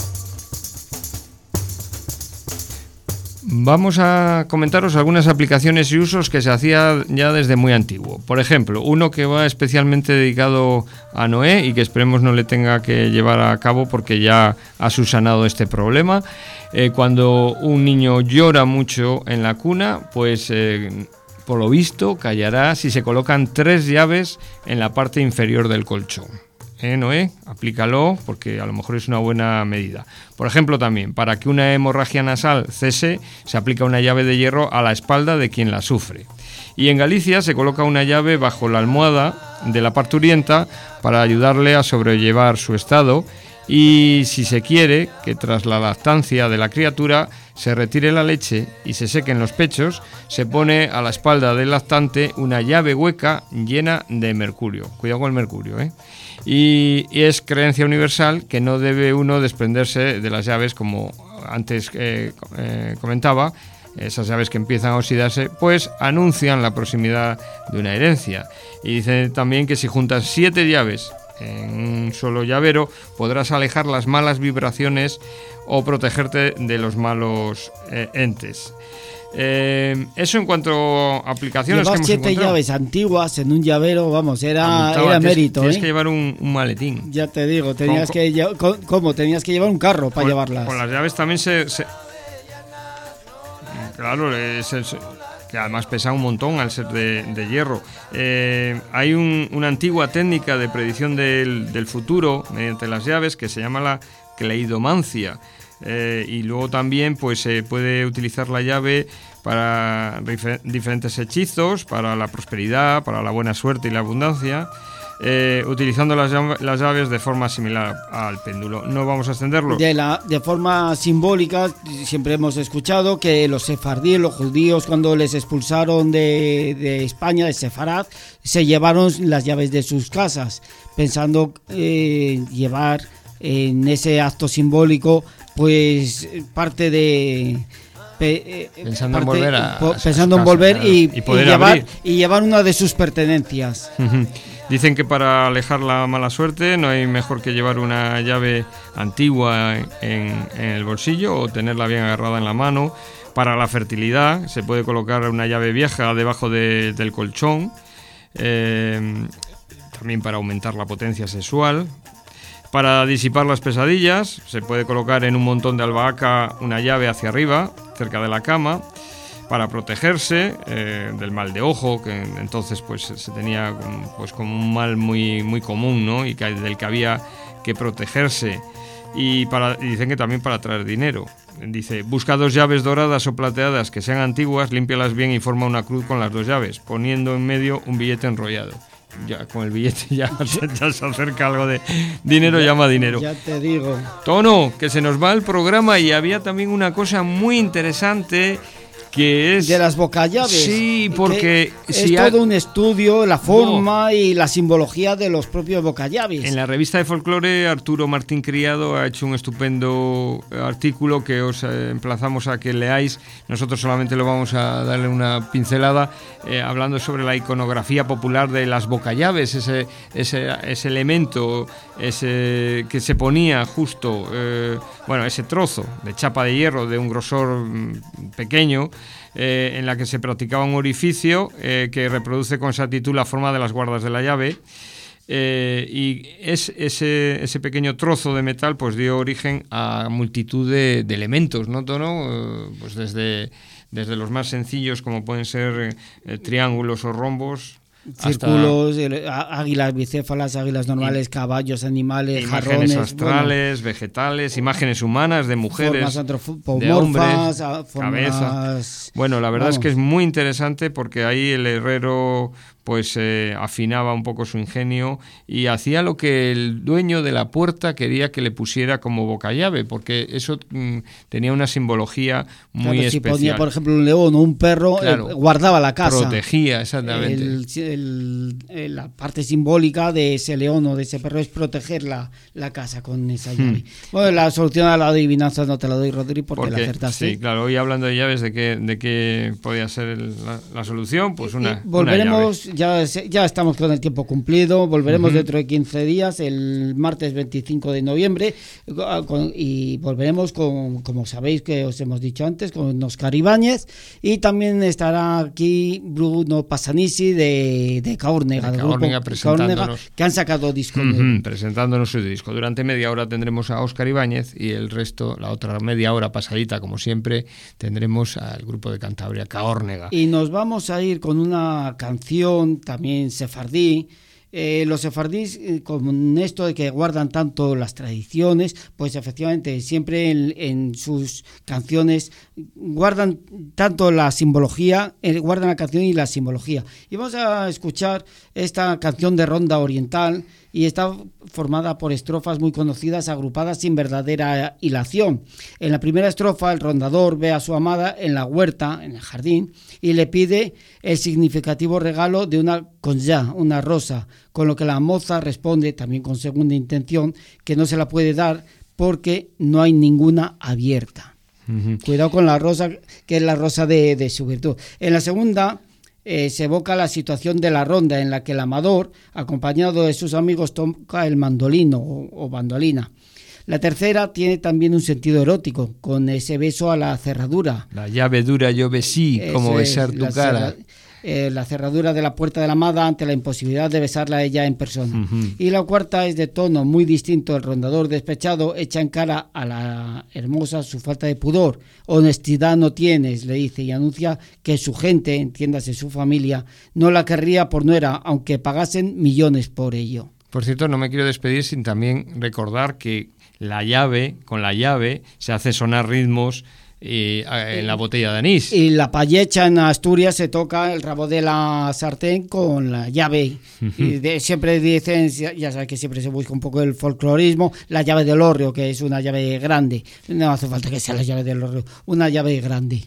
[SPEAKER 1] Vamos a comentaros algunas aplicaciones y usos que se hacía ya desde muy antiguo. Por ejemplo, uno que va especialmente dedicado a Noé y que esperemos no le tenga que llevar a cabo porque ya ha subsanado este problema. Eh, cuando un niño llora mucho en la cuna, pues eh, por lo visto callará si se colocan tres llaves en la parte inferior del colchón. ¿Eh, Noé? Aplícalo porque a lo mejor es una buena medida. Por ejemplo, también, para que una hemorragia nasal cese, se aplica una llave de hierro a la espalda de quien la sufre. Y en Galicia se coloca una llave bajo la almohada de la parturienta para ayudarle a sobrellevar su estado y, si se quiere, que tras la lactancia de la criatura se retire la leche y se sequen los pechos, se pone a la espalda del lactante una llave hueca llena de mercurio. Cuidado con el mercurio, ¿eh? Y, y es creencia universal que no debe uno desprenderse de las llaves, como antes eh, eh, comentaba. Esas llaves que empiezan a oxidarse, pues anuncian la proximidad de una herencia. Y dice también que si juntas siete llaves en un solo llavero, podrás alejar las malas vibraciones o protegerte de los malos eh, entes. Eh, eso en cuanto a aplicaciones.
[SPEAKER 2] Llevar
[SPEAKER 1] que hemos
[SPEAKER 2] siete
[SPEAKER 1] encontrado.
[SPEAKER 2] llaves antiguas en un llavero, vamos, era,
[SPEAKER 1] Apuntaba,
[SPEAKER 2] era
[SPEAKER 1] tienes,
[SPEAKER 2] mérito.
[SPEAKER 1] Tienes
[SPEAKER 2] ¿eh?
[SPEAKER 1] que llevar un, un maletín.
[SPEAKER 2] Ya te digo, tenías
[SPEAKER 1] Con-
[SPEAKER 2] que lle- con- ¿cómo? Tenías que llevar un carro para
[SPEAKER 1] Con-
[SPEAKER 2] llevarlas.
[SPEAKER 1] Con las llaves también se... se- Claro, es, es- que además pesa un montón al ser de, de hierro. Eh, hay un- una antigua técnica de predicción del, del futuro mediante las llaves que se llama la cleidomancia. Eh, y luego también pues se puede utilizar la llave para difer- diferentes hechizos, para la prosperidad, para la buena suerte y la abundancia, eh, utilizando las, llav- las llaves de forma similar al péndulo. No vamos a extenderlo.
[SPEAKER 2] De, la, de forma simbólica, siempre hemos escuchado que los sefardíes, los judíos, cuando les expulsaron de, de España, de Sefarad, se llevaron las llaves de sus casas, pensando eh, llevar en ese acto simbólico pues parte de... pe- eh,
[SPEAKER 1] Pensando en volver a-
[SPEAKER 2] po-
[SPEAKER 1] a su
[SPEAKER 2] pensando en
[SPEAKER 1] casa,
[SPEAKER 2] volver
[SPEAKER 1] claro,
[SPEAKER 2] y,
[SPEAKER 1] y poder
[SPEAKER 2] y llevar,
[SPEAKER 1] abrir.
[SPEAKER 2] y llevar una de sus pertenencias.
[SPEAKER 1] Ujú. Dicen que para alejar la mala suerte no hay mejor que llevar una llave antigua en, en el bolsillo o tenerla bien agarrada en la mano. Para la fertilidad se puede colocar una llave vieja debajo de, del colchón. Eh, también para aumentar la potencia sexual. Para disipar las pesadillas se puede colocar en un montón de albahaca una llave hacia arriba, cerca de la cama. Para protegerse eh, del mal de ojo, que entonces pues se tenía pues como un mal muy, muy común, ¿no? Y que, del que había que protegerse. Y, para, y dicen que también para traer dinero. Dice, busca dos llaves doradas o plateadas que sean antiguas, límpialas bien y forma una cruz con las dos llaves, poniendo en medio un billete enrollado. Ya con el billete ya, ya se acerca algo de dinero, ya, llama dinero.
[SPEAKER 2] Ya te digo.
[SPEAKER 1] Tono, que se nos va el programa y había también una cosa muy interesante que es...
[SPEAKER 2] De las bocallaves.
[SPEAKER 1] Sí, porque...
[SPEAKER 2] Es
[SPEAKER 1] si
[SPEAKER 2] todo
[SPEAKER 1] ha...
[SPEAKER 2] un estudio, la forma no. y la simbología de los propios bocallaves.
[SPEAKER 1] En la revista de folclore, Arturo Martín Criado ha hecho un estupendo artículo que os eh, emplazamos a que leáis. Nosotros solamente lo vamos a darle una pincelada, eh, hablando sobre la iconografía popular de las bocallaves, ese, ese, ese elemento ese que se ponía justo, eh, bueno, ese trozo de chapa de hierro de un grosor mm, pequeño, Eh, en la que se practicaba un orificio eh, que reproduce con exactitud la forma de las guardas de la llave, eh, y es, ese, ese pequeño trozo de metal pues dio origen a multitud de, de elementos, ¿no, Tono? Eh, pues desde, desde los más sencillos, como pueden ser eh, triángulos o rombos,
[SPEAKER 2] círculos, hasta águilas bicéfalas, águilas normales, caballos, animales,
[SPEAKER 1] imágenes
[SPEAKER 2] jarrones,
[SPEAKER 1] astrales,
[SPEAKER 2] bueno,
[SPEAKER 1] vegetales, imágenes humanas de mujeres,
[SPEAKER 2] formas
[SPEAKER 1] de hombres,
[SPEAKER 2] formas,
[SPEAKER 1] cabeza. Bueno, la verdad vamos. es que es muy interesante porque ahí el herrero pues eh, afinaba un poco su ingenio y hacía lo que el dueño de la puerta quería que le pusiera como bocallave, porque eso mm, tenía una simbología muy
[SPEAKER 2] claro,
[SPEAKER 1] especial.
[SPEAKER 2] Si ponía, por ejemplo, un león o un perro,
[SPEAKER 1] claro,
[SPEAKER 2] eh, guardaba la casa.
[SPEAKER 1] Protegía, exactamente.
[SPEAKER 2] El, el, el, la parte simbólica de ese león o de ese perro es proteger la, la casa con esa llave. Hmm. Bueno, la solución a la adivinanza no te la doy, Rodri, porque, porque la acertaste.
[SPEAKER 1] Sí, claro, hoy hablando de llaves, ¿de qué, de qué podía ser el, la, la solución? Pues una,
[SPEAKER 2] y volveremos,
[SPEAKER 1] una
[SPEAKER 2] ya, ya estamos con el tiempo cumplido, volveremos uh-huh. dentro de quince días, el martes veinticinco de noviembre, con, y volveremos con, como sabéis que os hemos dicho antes, con Óscar Ibáñez, y también estará aquí Bruno Pasanisi de, de Caórnega,
[SPEAKER 1] de
[SPEAKER 2] del
[SPEAKER 1] Caórnega,
[SPEAKER 2] grupo
[SPEAKER 1] presentándonos,
[SPEAKER 2] Caórnega, que han sacado disco
[SPEAKER 1] uh-huh,
[SPEAKER 2] nuevo.
[SPEAKER 1] presentándonos su disco. Durante media hora tendremos a Óscar Ibáñez y el resto, la otra media hora pasadita, como siempre, tendremos al grupo de Cantabria, Caórnega.
[SPEAKER 2] Y nos vamos a ir con una canción también sefardí. Eh, los sefardíes, eh, con esto de que guardan tanto las tradiciones, pues efectivamente siempre en, en sus canciones guardan tanto la simbología, eh, guardan la canción y la simbología. Y vamos a escuchar esta canción de ronda oriental, y está formada por estrofas muy conocidas agrupadas sin verdadera hilación. En la primera estrofa, el rondador ve a su amada en la huerta, en el jardín, y le pide el significativo regalo de una conja, una rosa, con lo que la moza responde, también con segunda intención, que no se la puede dar porque no hay ninguna abierta. Uh-huh. Cuidado con la rosa, que es la rosa de, de su virtud. En la segunda... Eh, se evoca la situación de la ronda en la que el amador, acompañado de sus amigos, toca el mandolino o, o bandolina. La tercera tiene también un sentido erótico, con ese beso a la cerradura.
[SPEAKER 1] La llave dura yo besí, Eso como besar es, tu cara. Cerra,
[SPEAKER 2] eh, la cerradura de la puerta de la amada ante la imposibilidad de besarla a ella en persona. Uh-huh. Y la cuarta es de tono muy distinto. El rondador despechado echa en cara a la hermosa su falta de pudor. Honestidad no tienes, le dice, y anuncia que su gente, entiéndase su familia, no la querría por nuera, aunque pagasen millones por ello.
[SPEAKER 1] Por cierto, no me quiero despedir sin también recordar que la llave, con la llave, se hace sonar ritmos eh, en la botella de anís.
[SPEAKER 2] Y la payecha en Asturias se toca el rabo de la sartén con la llave. Uh-huh. Y de, siempre dicen, ya sabes que siempre se busca un poco el folclorismo, la llave del hórreo, que es una llave grande. No hace falta que sea la llave del hórreo, una llave grande.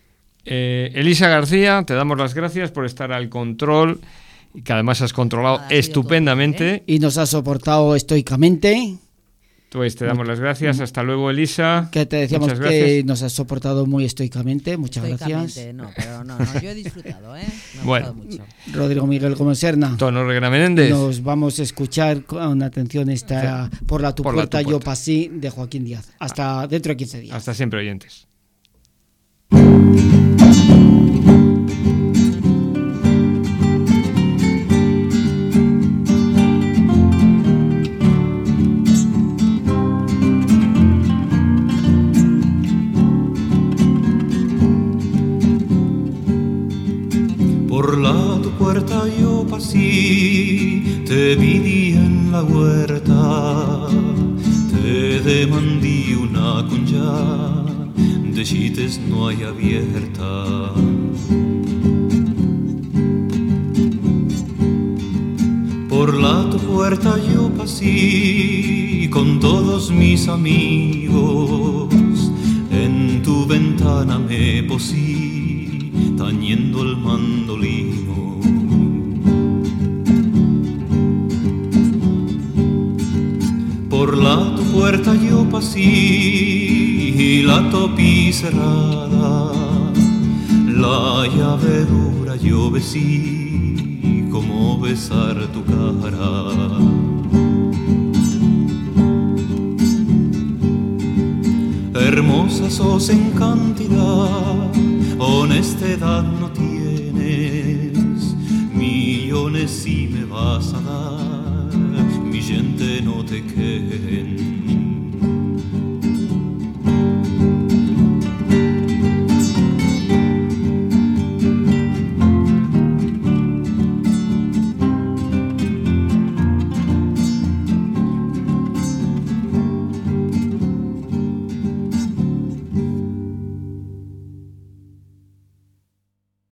[SPEAKER 1] Eh, Elisa García, te damos las gracias por estar al control, y que además has controlado ah, estupendamente.
[SPEAKER 2] Bien, ¿eh? Y nos has soportado estoicamente.
[SPEAKER 1] Pues te damos las gracias. Hasta luego, Elisa.
[SPEAKER 2] Que te decíamos
[SPEAKER 1] Muchas
[SPEAKER 2] que
[SPEAKER 1] gracias.
[SPEAKER 2] nos has soportado muy estoicamente. Muchas
[SPEAKER 3] Estoicamente,
[SPEAKER 2] gracias.
[SPEAKER 3] no, pero no, no, yo he disfrutado, ¿eh? Me ha
[SPEAKER 1] Bueno.
[SPEAKER 3] gustado mucho.
[SPEAKER 2] Rodrigo Miguel Gómez Serna.
[SPEAKER 1] Tono Reguera Menéndez.
[SPEAKER 2] Nos vamos a escuchar con atención esta Por la tu
[SPEAKER 1] Por la
[SPEAKER 2] puerta
[SPEAKER 1] tu
[SPEAKER 2] yo
[SPEAKER 1] puerta.
[SPEAKER 2] pasé de Joaquín Díaz. Hasta dentro de quince días.
[SPEAKER 1] Hasta siempre, oyentes.
[SPEAKER 6] Por la tu puerta yo pasé, te vi en la huerta, te demandé una cunya, de chites no hay abierta. Por la tu puerta yo pasé con todos mis amigos, en tu ventana me posí, tañendo el mandolino. Por la tu puerta yo pasé y la topí cerrada, la llave dura yo besí como besar tu cara. Hermosa sos en cantidad, honestidad no tienes, millones si me vas a dar, mi gente no te queden.